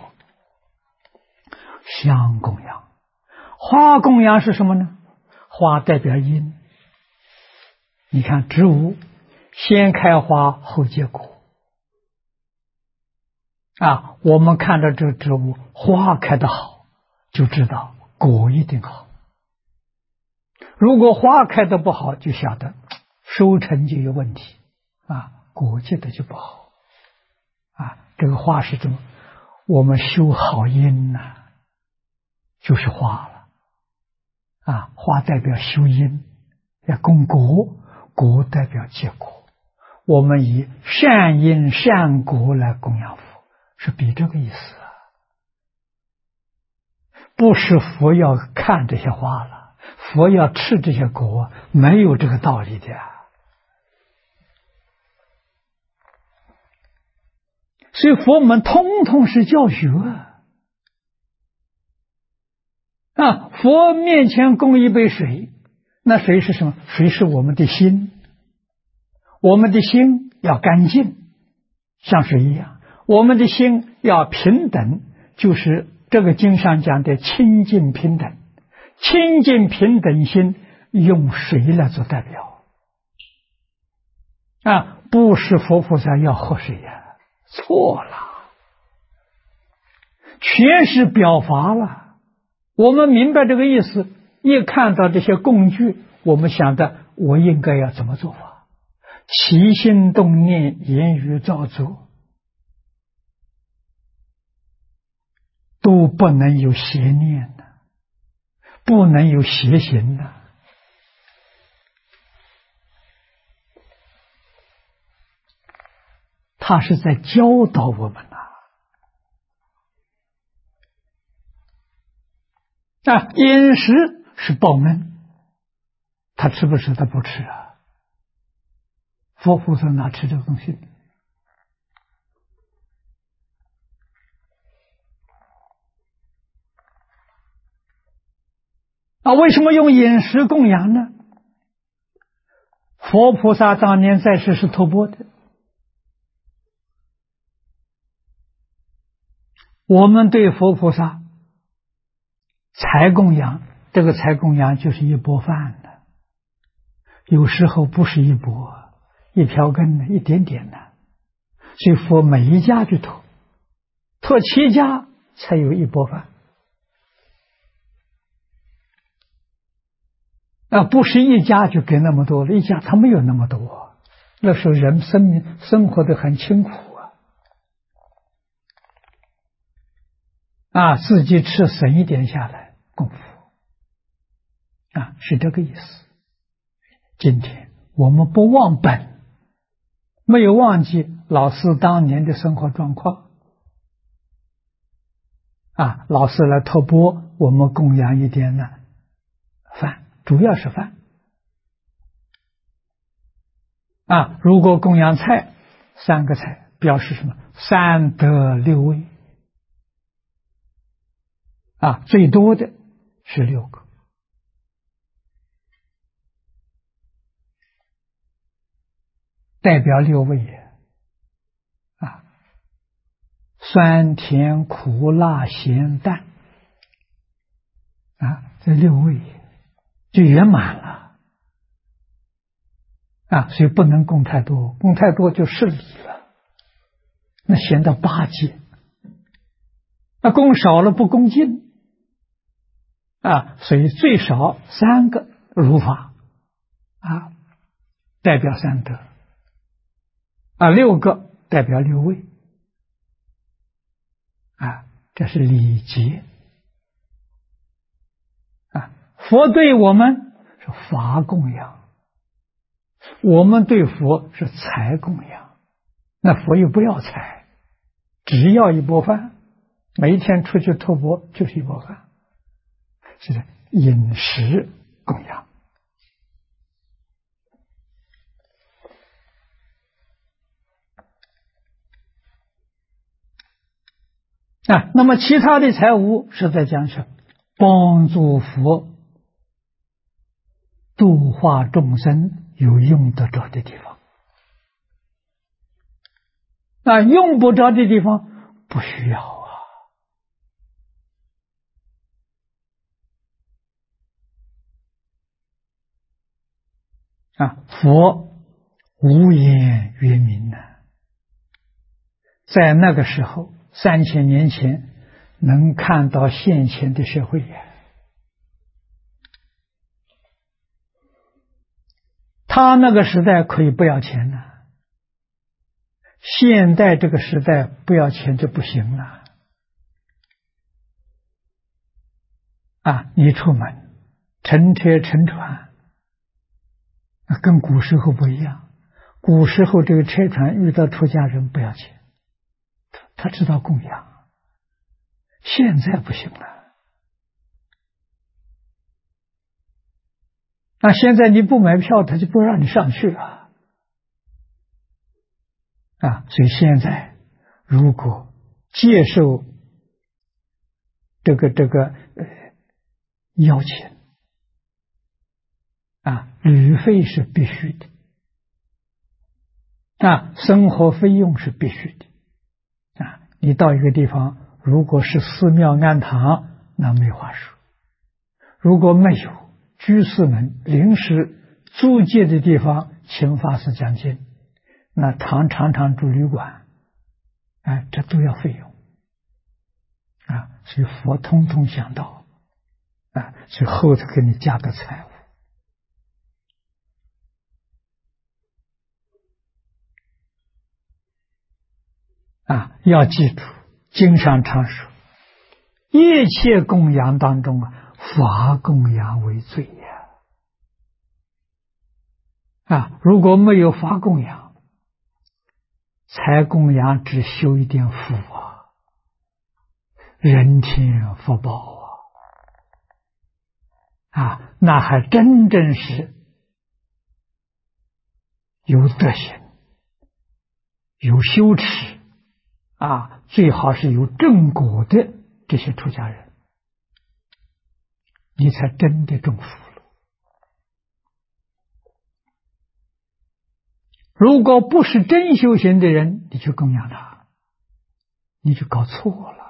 香供养，花供养是什么呢？花代表因。你看植物先开花后结果啊，我们看到这个植物花开得好，就知道果一定好。如果花开得不好，就晓得收成就有问题啊，果结的就不好啊。这个花是怎么？我们修好因呐，就是花了啊。花代表修因，要供果，果代表结果。我们以善因善果来供养佛，是比这个意思啊。不是佛要看这些花了，佛要吃这些果，没有这个道理的啊。所以佛门通通是教学啊。佛面前供一杯水，那水是什么？水是我们的心。我们的心要干净，像水一样。我们的心要平等，就是这个经上讲的清净平等。 清净平等心用谁来做代表？不是佛菩萨要喝谁呀？错了，全是表法了。我们明白这个意思，一看到这些工具，我们想的我应该要怎么做法？起心动念，言语造作，都不能有邪念的，不能有邪行的。他是在教导我们饮食是报恩，他吃不吃？他不吃啊。佛菩萨哪吃这个东西？为什么用饮食供养呢？佛菩萨当年在世是托钵的，我们对佛菩萨财供养，这个财供养就是一钵饭的，有时候不是一钵，一瓢羹的，一点点的，所以佛每一家去托7家才有一钵饭。不是一家就给那么多了，一家他没有那么多，那时候人生活得很清苦自己吃省一点下来供佛是这个意思。今天我们不忘本，没有忘记老师当年的生活状况老师来托钵，我们供养一点呢饭，主要是饭如果供养菜，3个菜表示什么？3德6味最多的是6个，代表6味酸甜苦辣咸淡这6味就圆满了所以不能供太多，供太多就失礼了，那显得巴结。供少了不恭敬所以最少3个如法代表3德6个代表6味这是礼节佛对我们是法供养，我们对佛是财供养，那佛又不要财，只要一钵饭，每一天出去托钵就是一钵饭，是饮食供养那么其他的财物是在讲什么？帮助佛度化众生有用得着的地方用不着的地方不需要佛无言曰明在那个时候3000年前能看到现前的社会他那个时代可以不要钱现在这个时代不要钱就不行了你出门乘车乘船跟古时候不一样，古时候这个车船遇到出家人不要钱，他知道供养，现在不行了现在你不买票他就不让你上去了所以现在如果接受这个邀请旅费是必须的生活费用是必须的你到一个地方如果是寺庙庵堂那没话说， 如果没有居士们临时租借的地方，请法师讲经，那常住旅馆，这都要费用所以佛通通想到所以后头给你加个财物要记住，经上常说，一切供养当中法供养为最如果没有法供养，财供养只修一点福人天福报那还真正是有德行，有修持最好是有正果的这些出家人，你才真的中福了。如果不是真修行的人，你去供养他，你就搞错了。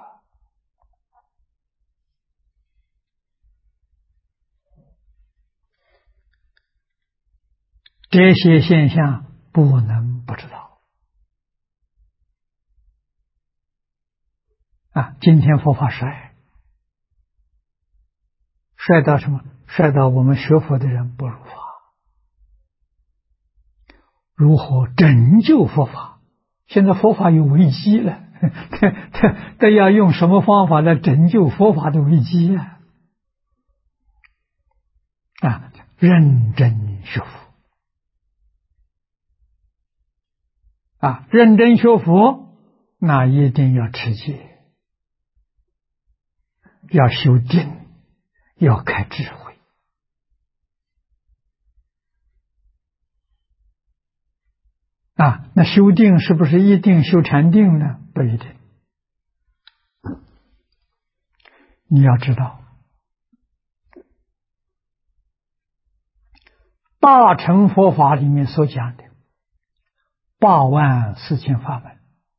这些现象不能不知道今天佛法衰到什么？衰到我们学佛的人不如法。如何拯救佛法？现在佛法有危机了，他要用什么方法来拯救佛法的危机认真学佛认真学佛，那一定要持戒，要修定，要开智慧那修定是不是一定修禅定呢？不一定。你要知道，大乘佛法里面所讲的84000法门，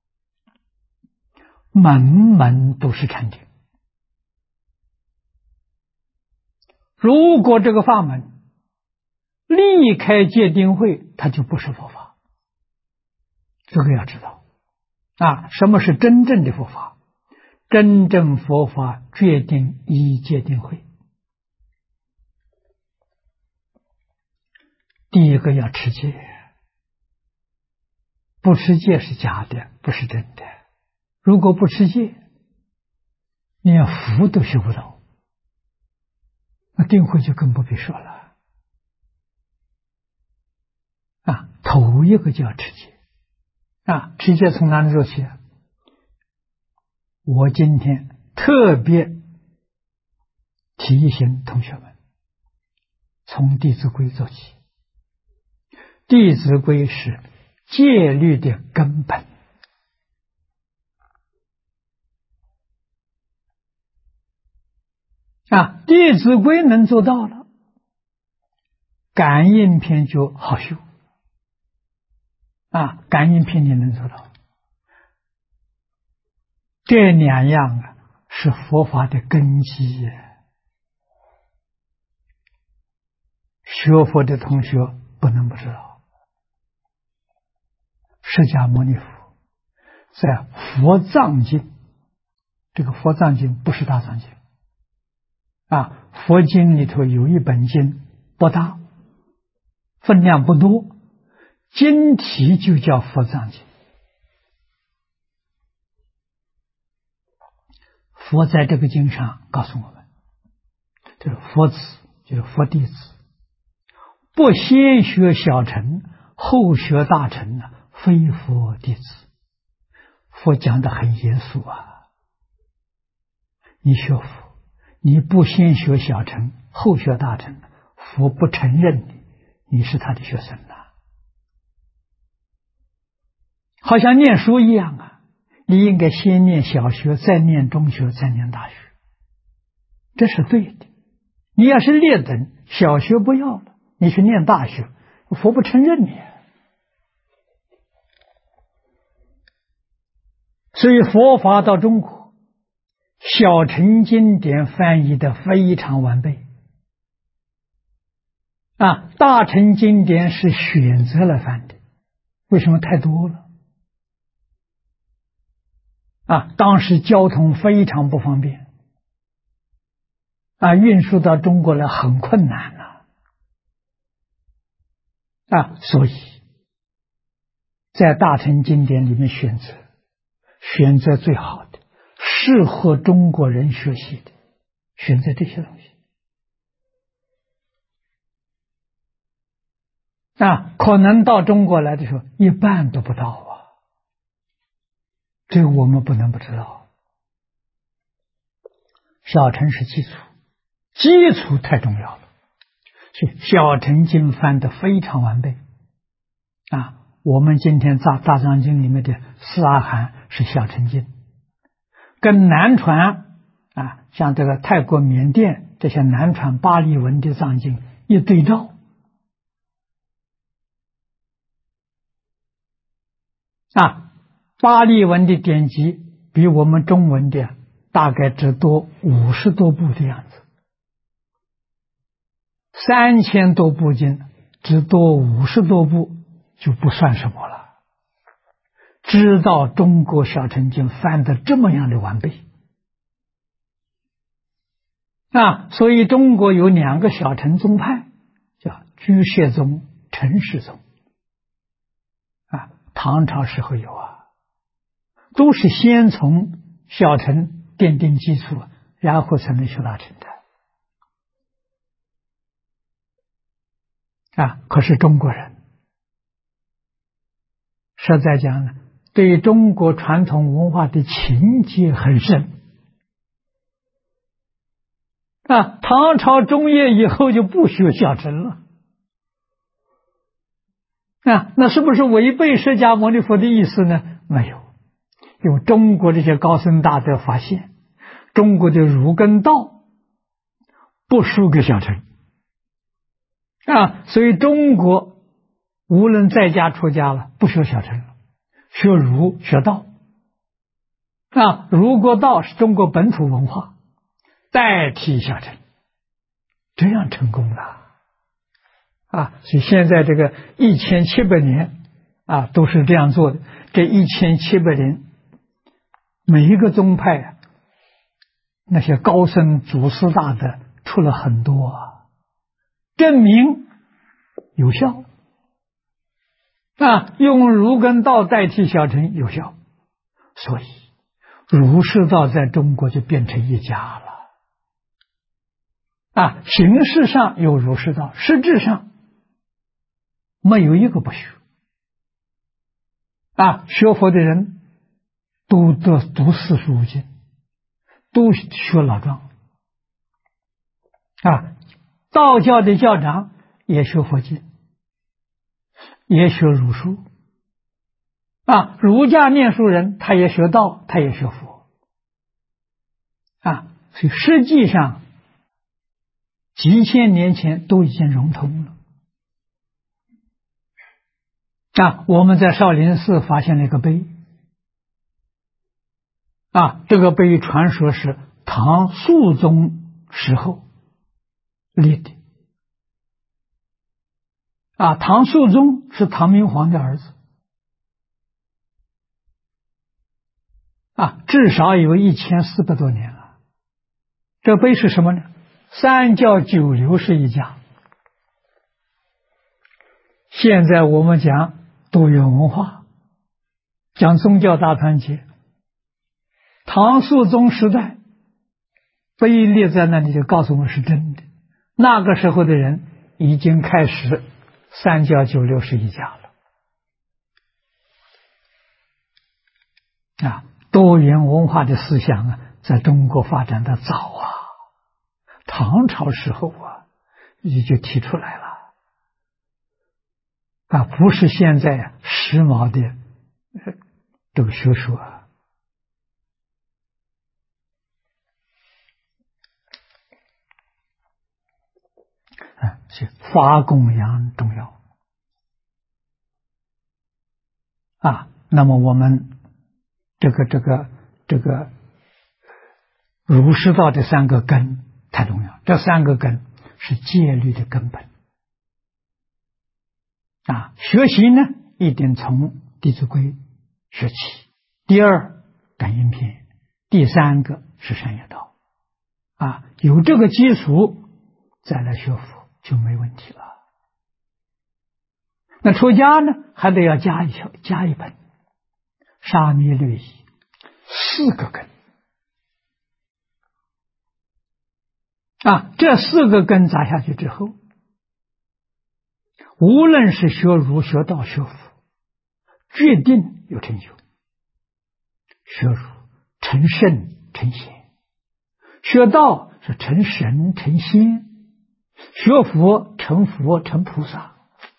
门门都是禅定。如果这个法门离开戒定慧，它就不是佛法。这个要知道什么是真正的佛法？真正佛法决定依戒定慧。第一个要持戒，不持戒是假的，不是真的。如果不持戒，连福都修不到，那定慧就更不必说了头一个就要持戒持戒从哪里做起？我今天特别提醒同学们，从《弟子规》做起。《弟子规》是戒律的根本弟子规能做到了，感应篇就好修感应篇你能做到，这两样是佛法的根基学佛的同学不能不知道。释迦牟尼佛在佛藏经，这个佛藏经不是大藏经佛经里头有一本经不大，分量不多，经题就叫佛藏经。佛在这个经上告诉我们，就是佛子，就是佛弟子，不先学小乘，后学大乘非佛弟子。佛讲得很严肃你学佛，你不先学小乘，后学大乘，佛不承认你是他的学生好像念书一样你应该先念小学，再念中学，再念大学，这是对的。你要是劣等，小学不要了，你去念大学，佛不承认你所以佛法到中国，小乘经典翻译的非常完备大乘经典是选择来翻的，为什么太多了？当时交通非常不方便，运输到中国来很困难了，所以在大乘经典里面选择最好的，适合中国人学习的，选择这些东西。可能到中国来的时候，一半都不到啊，这个我们不能不知道。小乘是基础，基础太重要了，所以小乘经翻得非常完备。我们今天大藏经里面的四阿含是小乘经，跟南传像这个泰国、缅甸这些南传巴利文的藏经一对照，巴利文的典籍比我们中文的大概只多50多部的样子，3000多部经只多50多部就不算什么了。知道中国小乘经翻得这么样的完备所以中国有2个小乘宗派，叫居士宗、陈氏宗唐朝时候有都是先从小乘奠定基础，然后才能修大乘的可是中国人实在讲呢，对中国传统文化的情结很深唐朝中叶以后就不学小乘了那是不是违背释迦牟尼佛的意思呢？没有，因为中国这些高僧大德发现，中国的儒跟道不输给小乘所以中国无论在家出家了，不学小乘了，学儒学道儒国道是中国本土文化，代替小乘，这样成功了所以现在这个1700年都是这样做的。这1700年每一个宗派那些高僧祖师大德出了很多证明有效用儒跟道代替小乘有效，所以儒释道在中国就变成一家了形式上有儒释道，实质上没有一个不学学佛的人都读45经，都学老庄道教的教长也学佛经，也学儒术儒家念书人他也学道，他也学佛所以实际上几千年前都已经融通了我们在少林寺发现了一个碑这个碑传说是唐肃宗时候立的唐肃宗是唐明皇的儿子至少有1400多年了。这碑是什么呢？三教九流是一家。现在我们讲多元文化，讲宗教大团结，唐肃宗时代碑列在那里就告诉我们是真的，那个时候的人已经开始三教九流是一家了多元文化的思想在中国发展的早唐朝时候也就提出来了不是现在时髦的这个学说是发供养重要那么我们这个儒释道这三个根太重要，这三个根是戒律的根本学习呢，一定从《弟子规》学起。第二，感应篇；第三个是善业道。有这个基础，再来学佛就没问题了。那出家呢，还得要加一本沙弥律仪，4个根。这4个根扎下去之后，无论是学儒、学道、学佛，决定有成就。学儒成圣成贤，学道是成神成仙，学佛成佛成菩萨，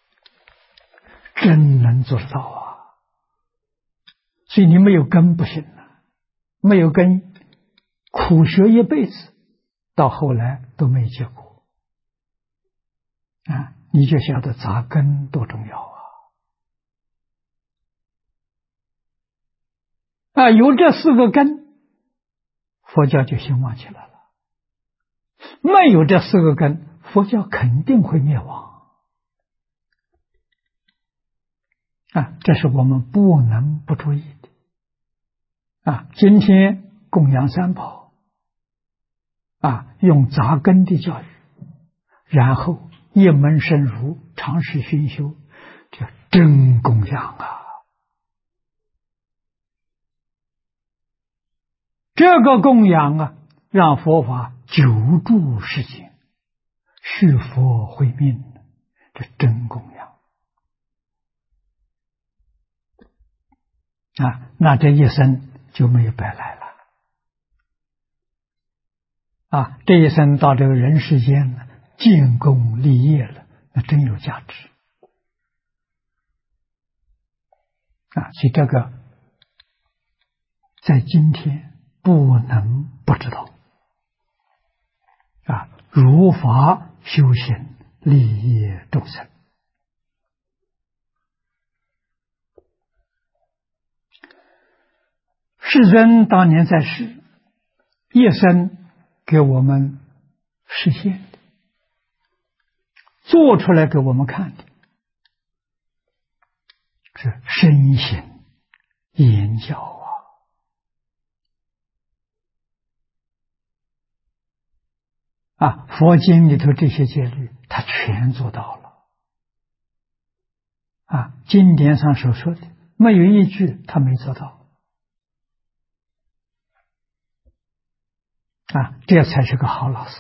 真能做得到啊！所以你没有根不行啊，没有根，苦学一辈子，到后来都没结果你就晓得扎根多重要有这4个根，佛教就兴旺起来了。没有这4个根，佛教肯定会灭亡这是我们不能不注意的今天供养三宝用扎根的教育，然后一门深入，长时熏修，这真供养这个供养让佛法久住世间，续佛慧命，这真供养那这一生就没有白来了这一生到这个人世间呢，建功立业了，那真有价值所以这个在今天不能不知道如法修行，利益众生。世尊当年在世，一生给我们实现的，做出来给我们看的，是身行言教佛经里头这些戒律他全做到了经典上所说的没有一句他没做到这才是个好老师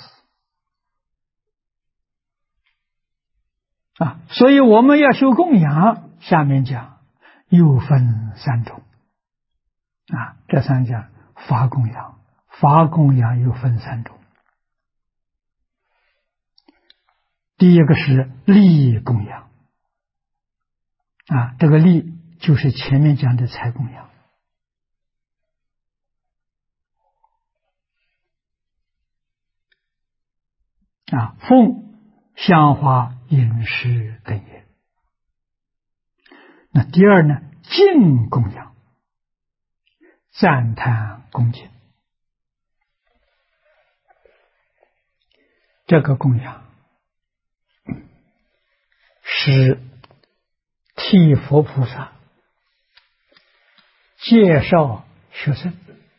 所以我们要修供养，下面讲又分3种这3讲法供养，法供养又分3种。第一个是利供养这个利就是前面讲的财供养奉香花饮食等也。那第二呢，敬供养，赞叹恭敬。这个供养是替佛菩萨介绍学生。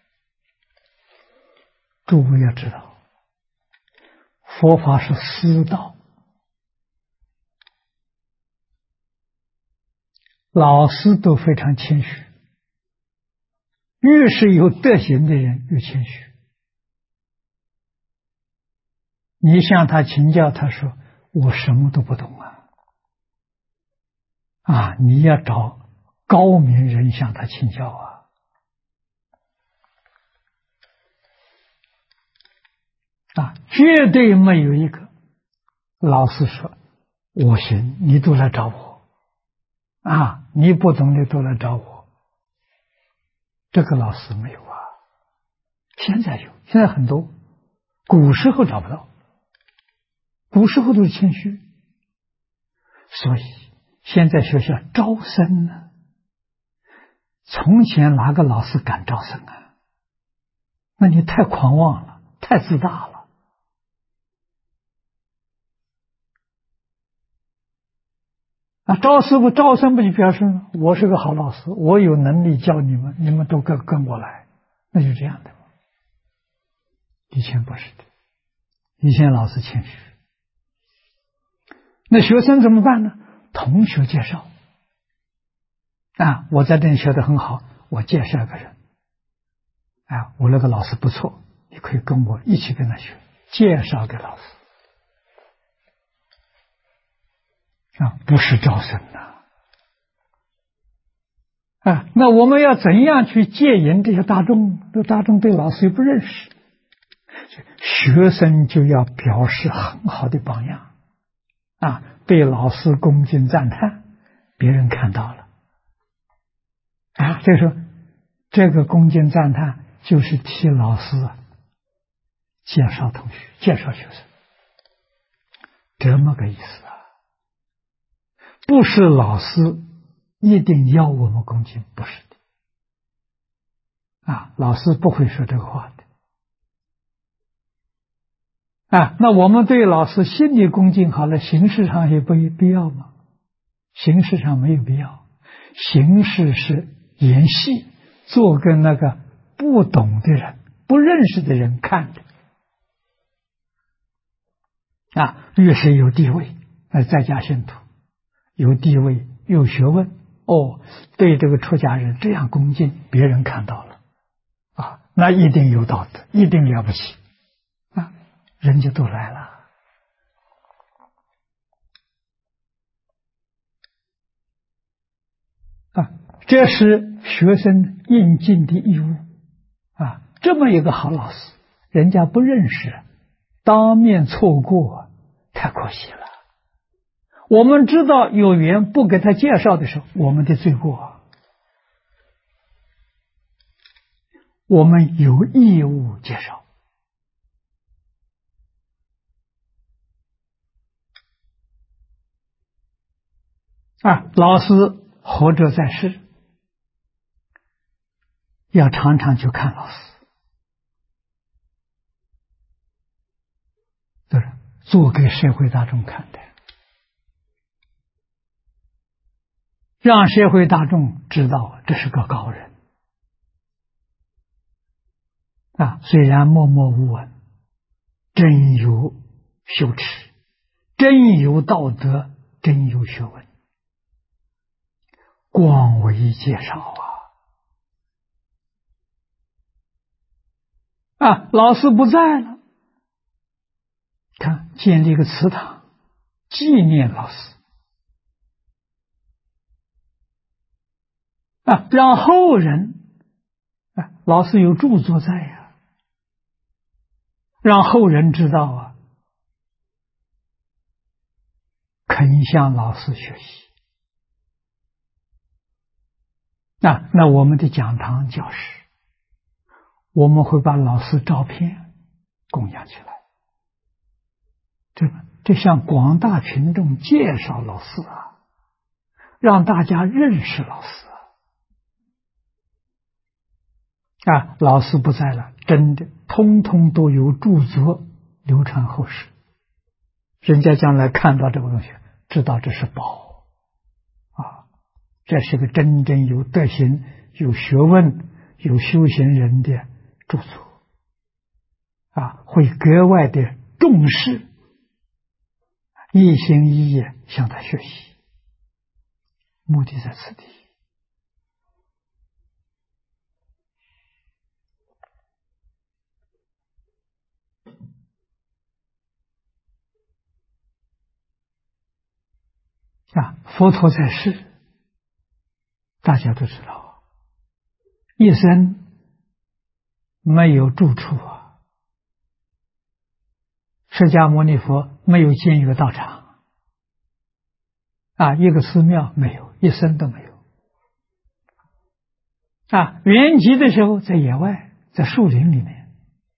诸位要知道，佛法是私道，老师都非常谦虚，越是有德行的人越谦虚。你向他请教，他说我什么都不懂你要找高明人向他请教绝对没有一个老师说我行，你都来找我你不懂的都来找我。这个老师没有现在有，现在很多，古时候找不到，古时候都是谦虚。所以现在学校招生呢，从前哪个老师敢招生那你太狂妄了，太自大了招师傅招生不就表示我是个好老师，我有能力教你们，你们都跟我来，那就这样的。以前不是的，以前老师谦虚。那学生怎么办呢？同学介绍我在这里学得很好，我介绍一个人我那个老师不错，你可以跟我一起跟他学，介绍给老师不是招生那我们要怎样去戒引这些大众？这大众对老师又不认识，学生就要表示很好的榜样对老师恭敬赞叹，别人看到了这时候这个恭敬赞叹就是替老师介绍同学，介绍学生，这么个意思不是老师一定要我们恭敬，不是的老师不会说这个话的那我们对老师心里恭敬好了，形式上也不必要吗？形式上没有必要，形式是演戏，做给那个不懂的人、不认识的人看的越是有地位在家信徒有地位有学问对这个出家人这样恭敬，别人看到了那一定有道德，一定了不起人家都来了这是学生应尽的义务这么一个好老师，人家不认识，当面错过，太可惜了。我们知道有缘不给他介绍的时候，我们的罪过我们有义务介绍老师活着在世，要常常去看老师，做给社会大众看的，让社会大众知道这是个高人虽然默默无闻，真有修持，真有道德，真有学问，广为介绍老师不在了，看建立一个祠堂纪念老师让后人老师有著作在让后人知道肯向老师学习那我们的讲堂教室，我们会把老师照片供养起来，这向广大群众介绍老师让大家认识老师老师不在了，真的通通都有著作流传后世，人家将来看到这个东西，知道这是宝这是个真正有德行、有学问、有修行人的著作会格外的重视，一心一意向他学习，目的在此地佛陀在世，大家都知道一生没有住处释迦牟尼佛没有建一个道场一个寺庙没有，一生都没有圆寂的时候在野外，在树林里面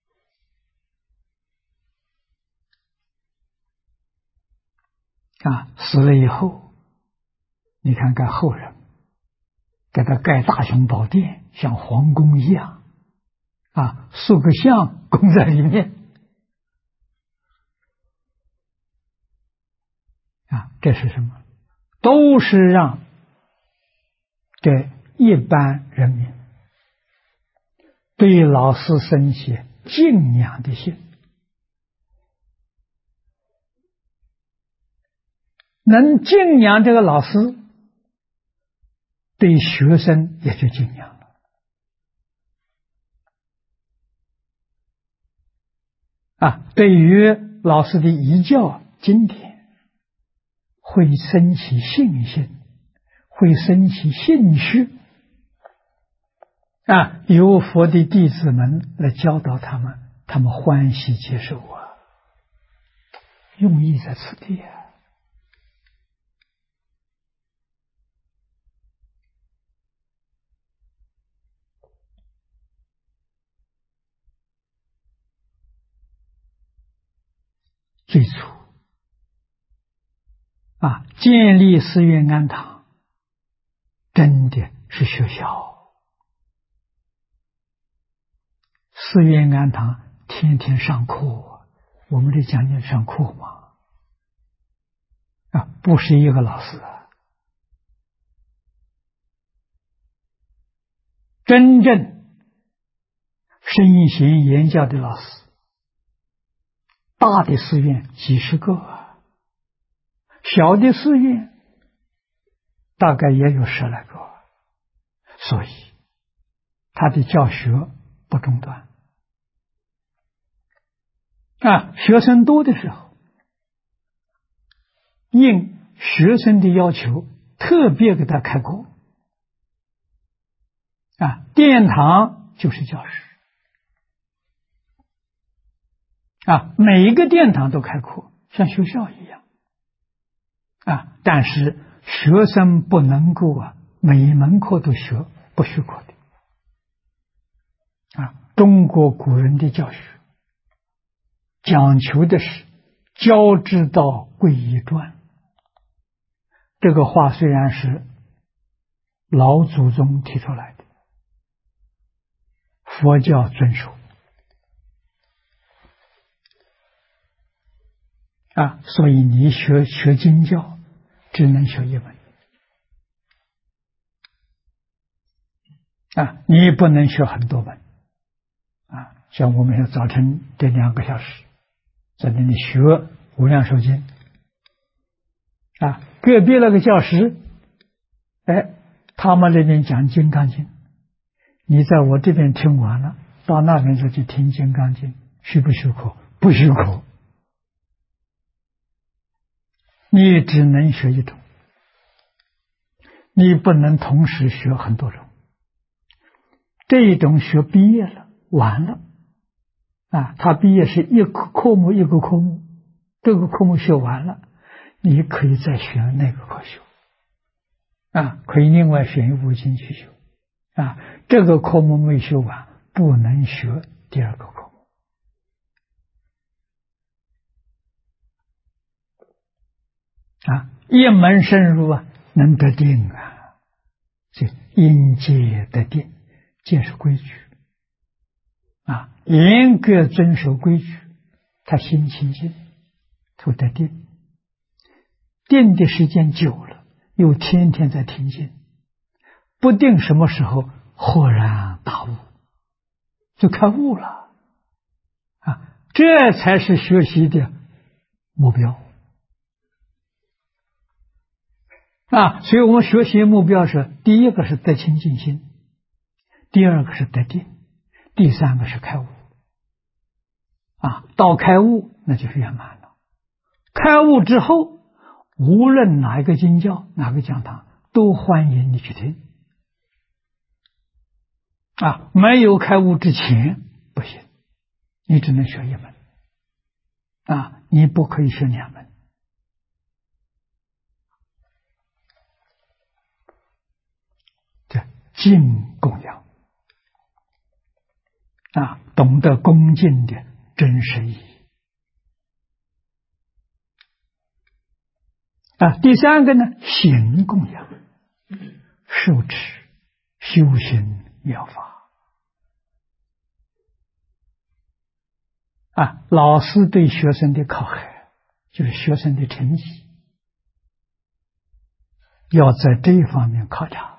死了以后，你看看后人给他盖大雄宝殿，像皇宫一样塑个像供在里面这是什么？ 都是让这一般人民对老师生起敬仰的心，能敬仰这个老师，对学生也就敬仰了对于老师的遗教经典，会生起信心，会生起兴趣由佛的弟子们来教导他们，他们欢喜接受用意在此地最初建立寺院庵堂，真的是学校。寺院庵堂天天上课，我们的讲经上课嘛，不是一个老师真正圣贤言教的老师，大的寺院几十个小的寺院大概也有10来个，所以他的教学不中断学生多的时候，应学生的要求，特别给他开课殿堂就是教室每一个殿堂都开课，像学校一样但是学生不能够每一门课都学，不许可的中国古人的教学讲求的是教之道贵以专，这个话虽然是老祖宗提出来的，佛教遵守所以你学经教只能学一门你不能学很多门像我们要早晨这2个小时在那里学无量寿经隔壁那个教室他们那边讲金刚经，你在我这边听完了，到那边就去听金刚经，许不许可？不许可，你只能学一种，你不能同时学很多种。这一种学毕业了，完了他毕业是一个科目一个科目，这个科目学完了，你可以再选那个科修可以另外选一部经去修这个科目没修完，不能学第2个科目一门深入能得定这应戒得定，戒是规矩严格遵守规矩，他心清净，他得定，定的时间久了，又天天在听经，不定什么时候豁然大悟，就开悟了这才是学习的目标所以我们学习目标是，第1个是得清净心，第2个是得定，第3个是开悟到开悟那就是圆满了。开悟之后，无论哪一个经教哪个讲堂都欢迎你去听没有开悟之前不行，你只能学一门你不可以学2门敬供养懂得恭敬的真实意义第3个呢，行供养，受持修行妙法老师对学生的考核就是学生的成绩要在这一方面考察。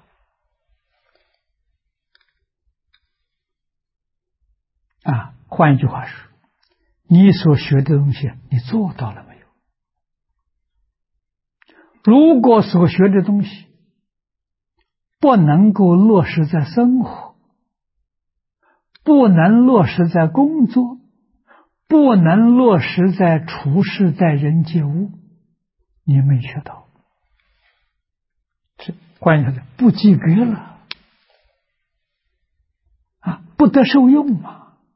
换一句话说，你所学的东西，你做到了没有？如果所学的东西不能够落实在生活，不能落实在工作，不能落实在处事待人接物，你没学到，换言之，不及格了不得受用嘛。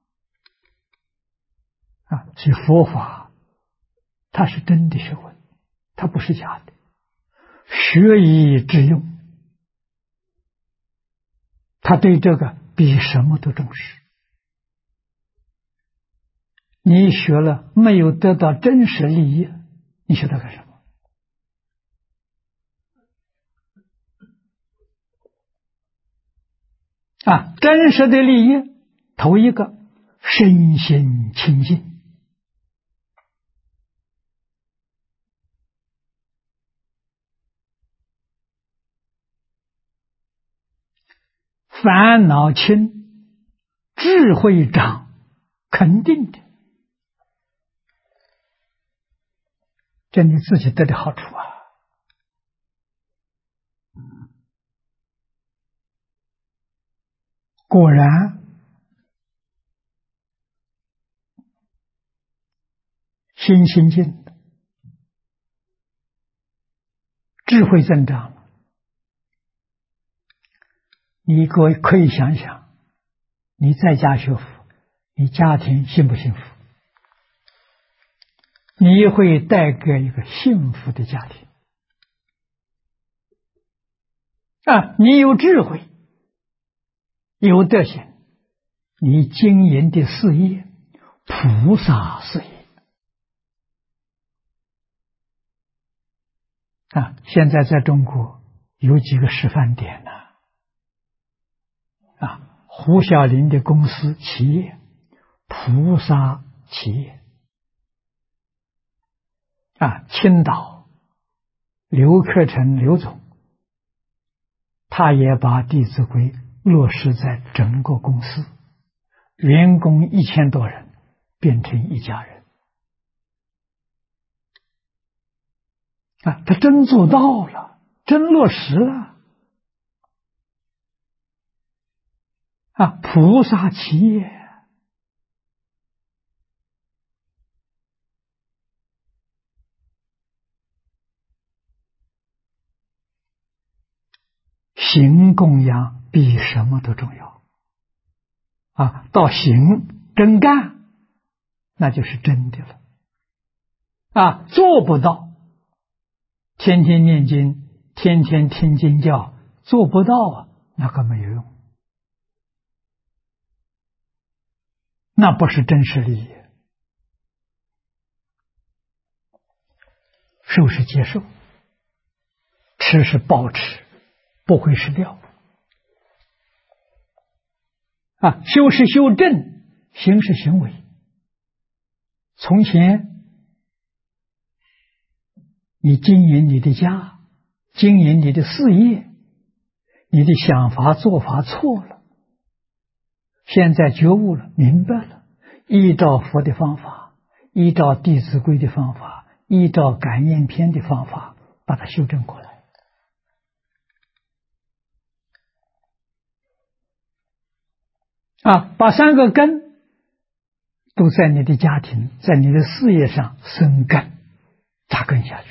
所以佛法它是真的学问，它不是假的，学以致用，他对这个比什么都重视。你学了没有得到真实利益，你学它干什么？真实的利益，头一个身心清净。烦恼轻，智慧长，肯定的，这你自己得的好处果然，心清净的，智慧增长了。你各位可以想想，你在家学佛，你家庭幸不幸福？你会带给一个幸福的家庭你有智慧，有德行，你经营的事业，菩萨事业现在在中国有几个示范点呢？胡小林的公司企业，菩萨企业青岛刘克成刘总，他也把《弟子规》落实在整个公司，员工1000多人变成一家人他真做到了，真落实了菩萨企业行供养比什么都重要到行真干，那就是真的了做不到天天念经，天天听经教，做不到那个没有用，那不是真实利益。受是接受，吃是保持，不会失掉修是修正，行是行为。从前你经营你的家，经营你的事业，你的想法做法错了，现在觉悟了，明白了，依照佛的方法，依照弟子规的方法，依照感应篇的方法，把它修正过来把3个根都在你的家庭，在你的事业上生根扎根下去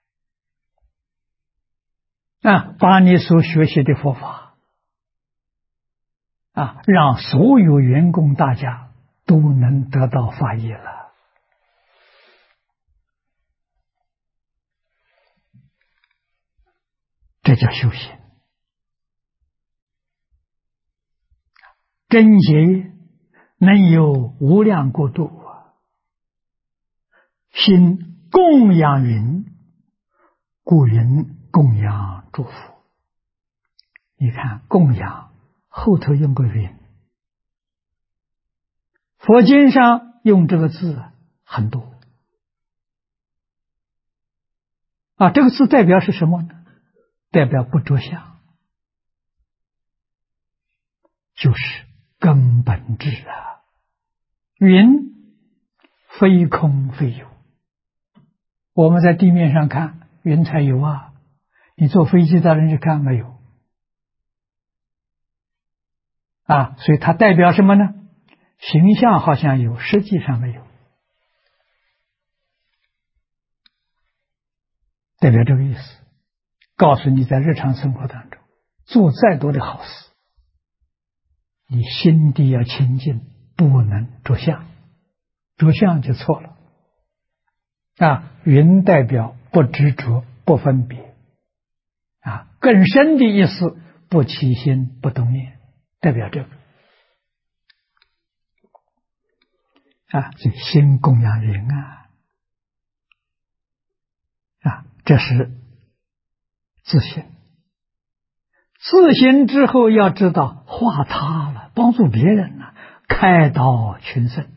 把你所学习的佛法让所有员工大家都能得到法益了。这叫修行。真结能有无量国度心供养云，故云供养诸佛。你看供养后头用个云，佛经上用这个字很多这个字代表是什么呢？ 代表不着相，就是根本智啊。云非空非有，我们在地面上看云彩有啊，你坐飞机到人去看没有啊？所以它代表什么呢？形象好像有，实际上没有，代表这个意思。告诉你，在日常生活当中做再多的好事，你心地要清净，不能着相，着相就错了啊。云代表不执着，不分别啊，更深的意思，不起心，不动念，代表这个啊，这心供养云啊，这是自信。自信之后要知道化他了，帮助别人了，开导群生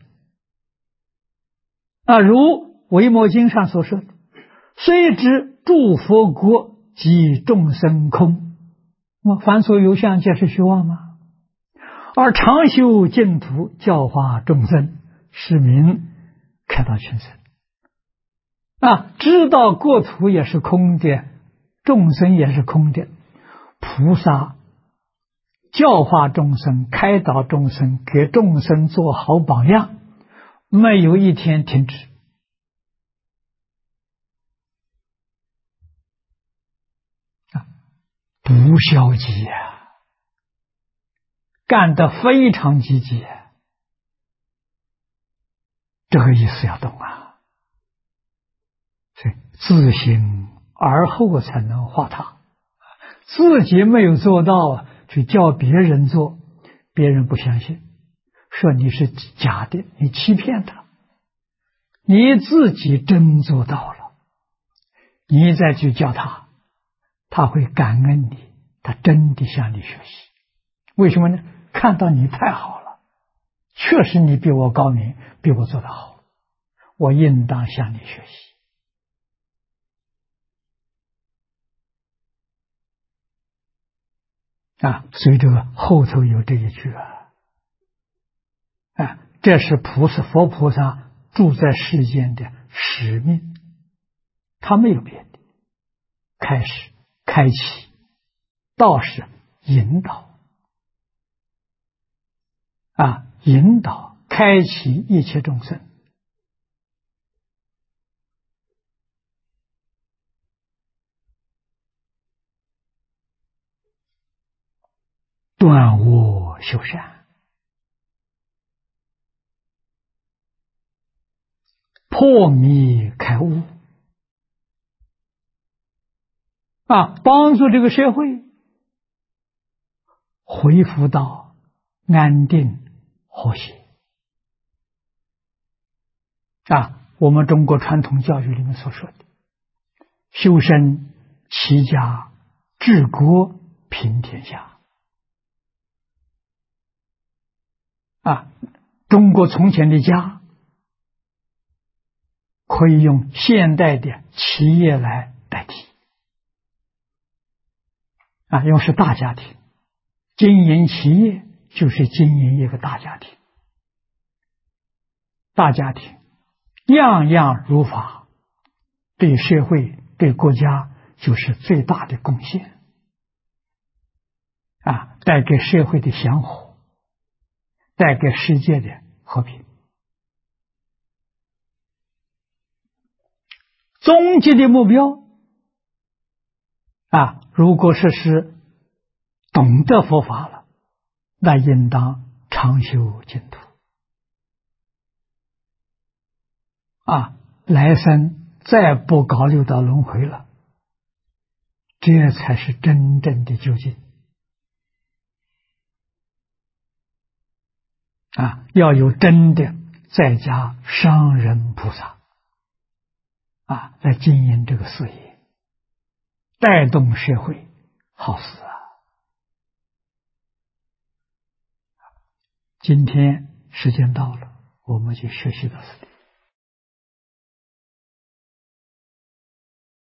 啊。如《维摩经》上所说的，虽知诸佛国及众生空，那么凡所有相皆是虚妄吗？而常修净土，教化众生，是名开导群生啊。知道国土也是空的，众生也是空的，菩萨教化众生，开导众生，给众生做好榜样，没有一天停止啊，不消极啊，干得非常积极，这个意思要懂啊。所以自省而后才能化他，自己没有做到去叫别人做，别人不相信，说你是假的，你欺骗他。你自己真做到了，你再去教他，他会感恩你，他真的向你学习。为什么呢？看到你太好了，确实你比我高明，比我做得好，我应当向你学习啊。所以这个后头有这一句这是佛菩萨住在世间的使命，他没有别的，开始开启道是引导引导开启一切众生断恶修善，破迷开悟帮助这个社会恢复到安定和谐我们中国传统教育里面所说的修身齐家治国平天下中国从前的家可以用现代的企业来代替因为是大家庭，经营企业就是经营一个大家庭，大家庭样样如法，对社会对国家就是最大的贡献带给社会的祥和，带给世界的和平。终极的目标如果是懂得佛法了，那应当常修净土来生再不搞六道轮回了，这才是真正的究竟要有真的在家商人菩萨来经营这个事业，带动社会好事今天时间到了，我们就学习到这里。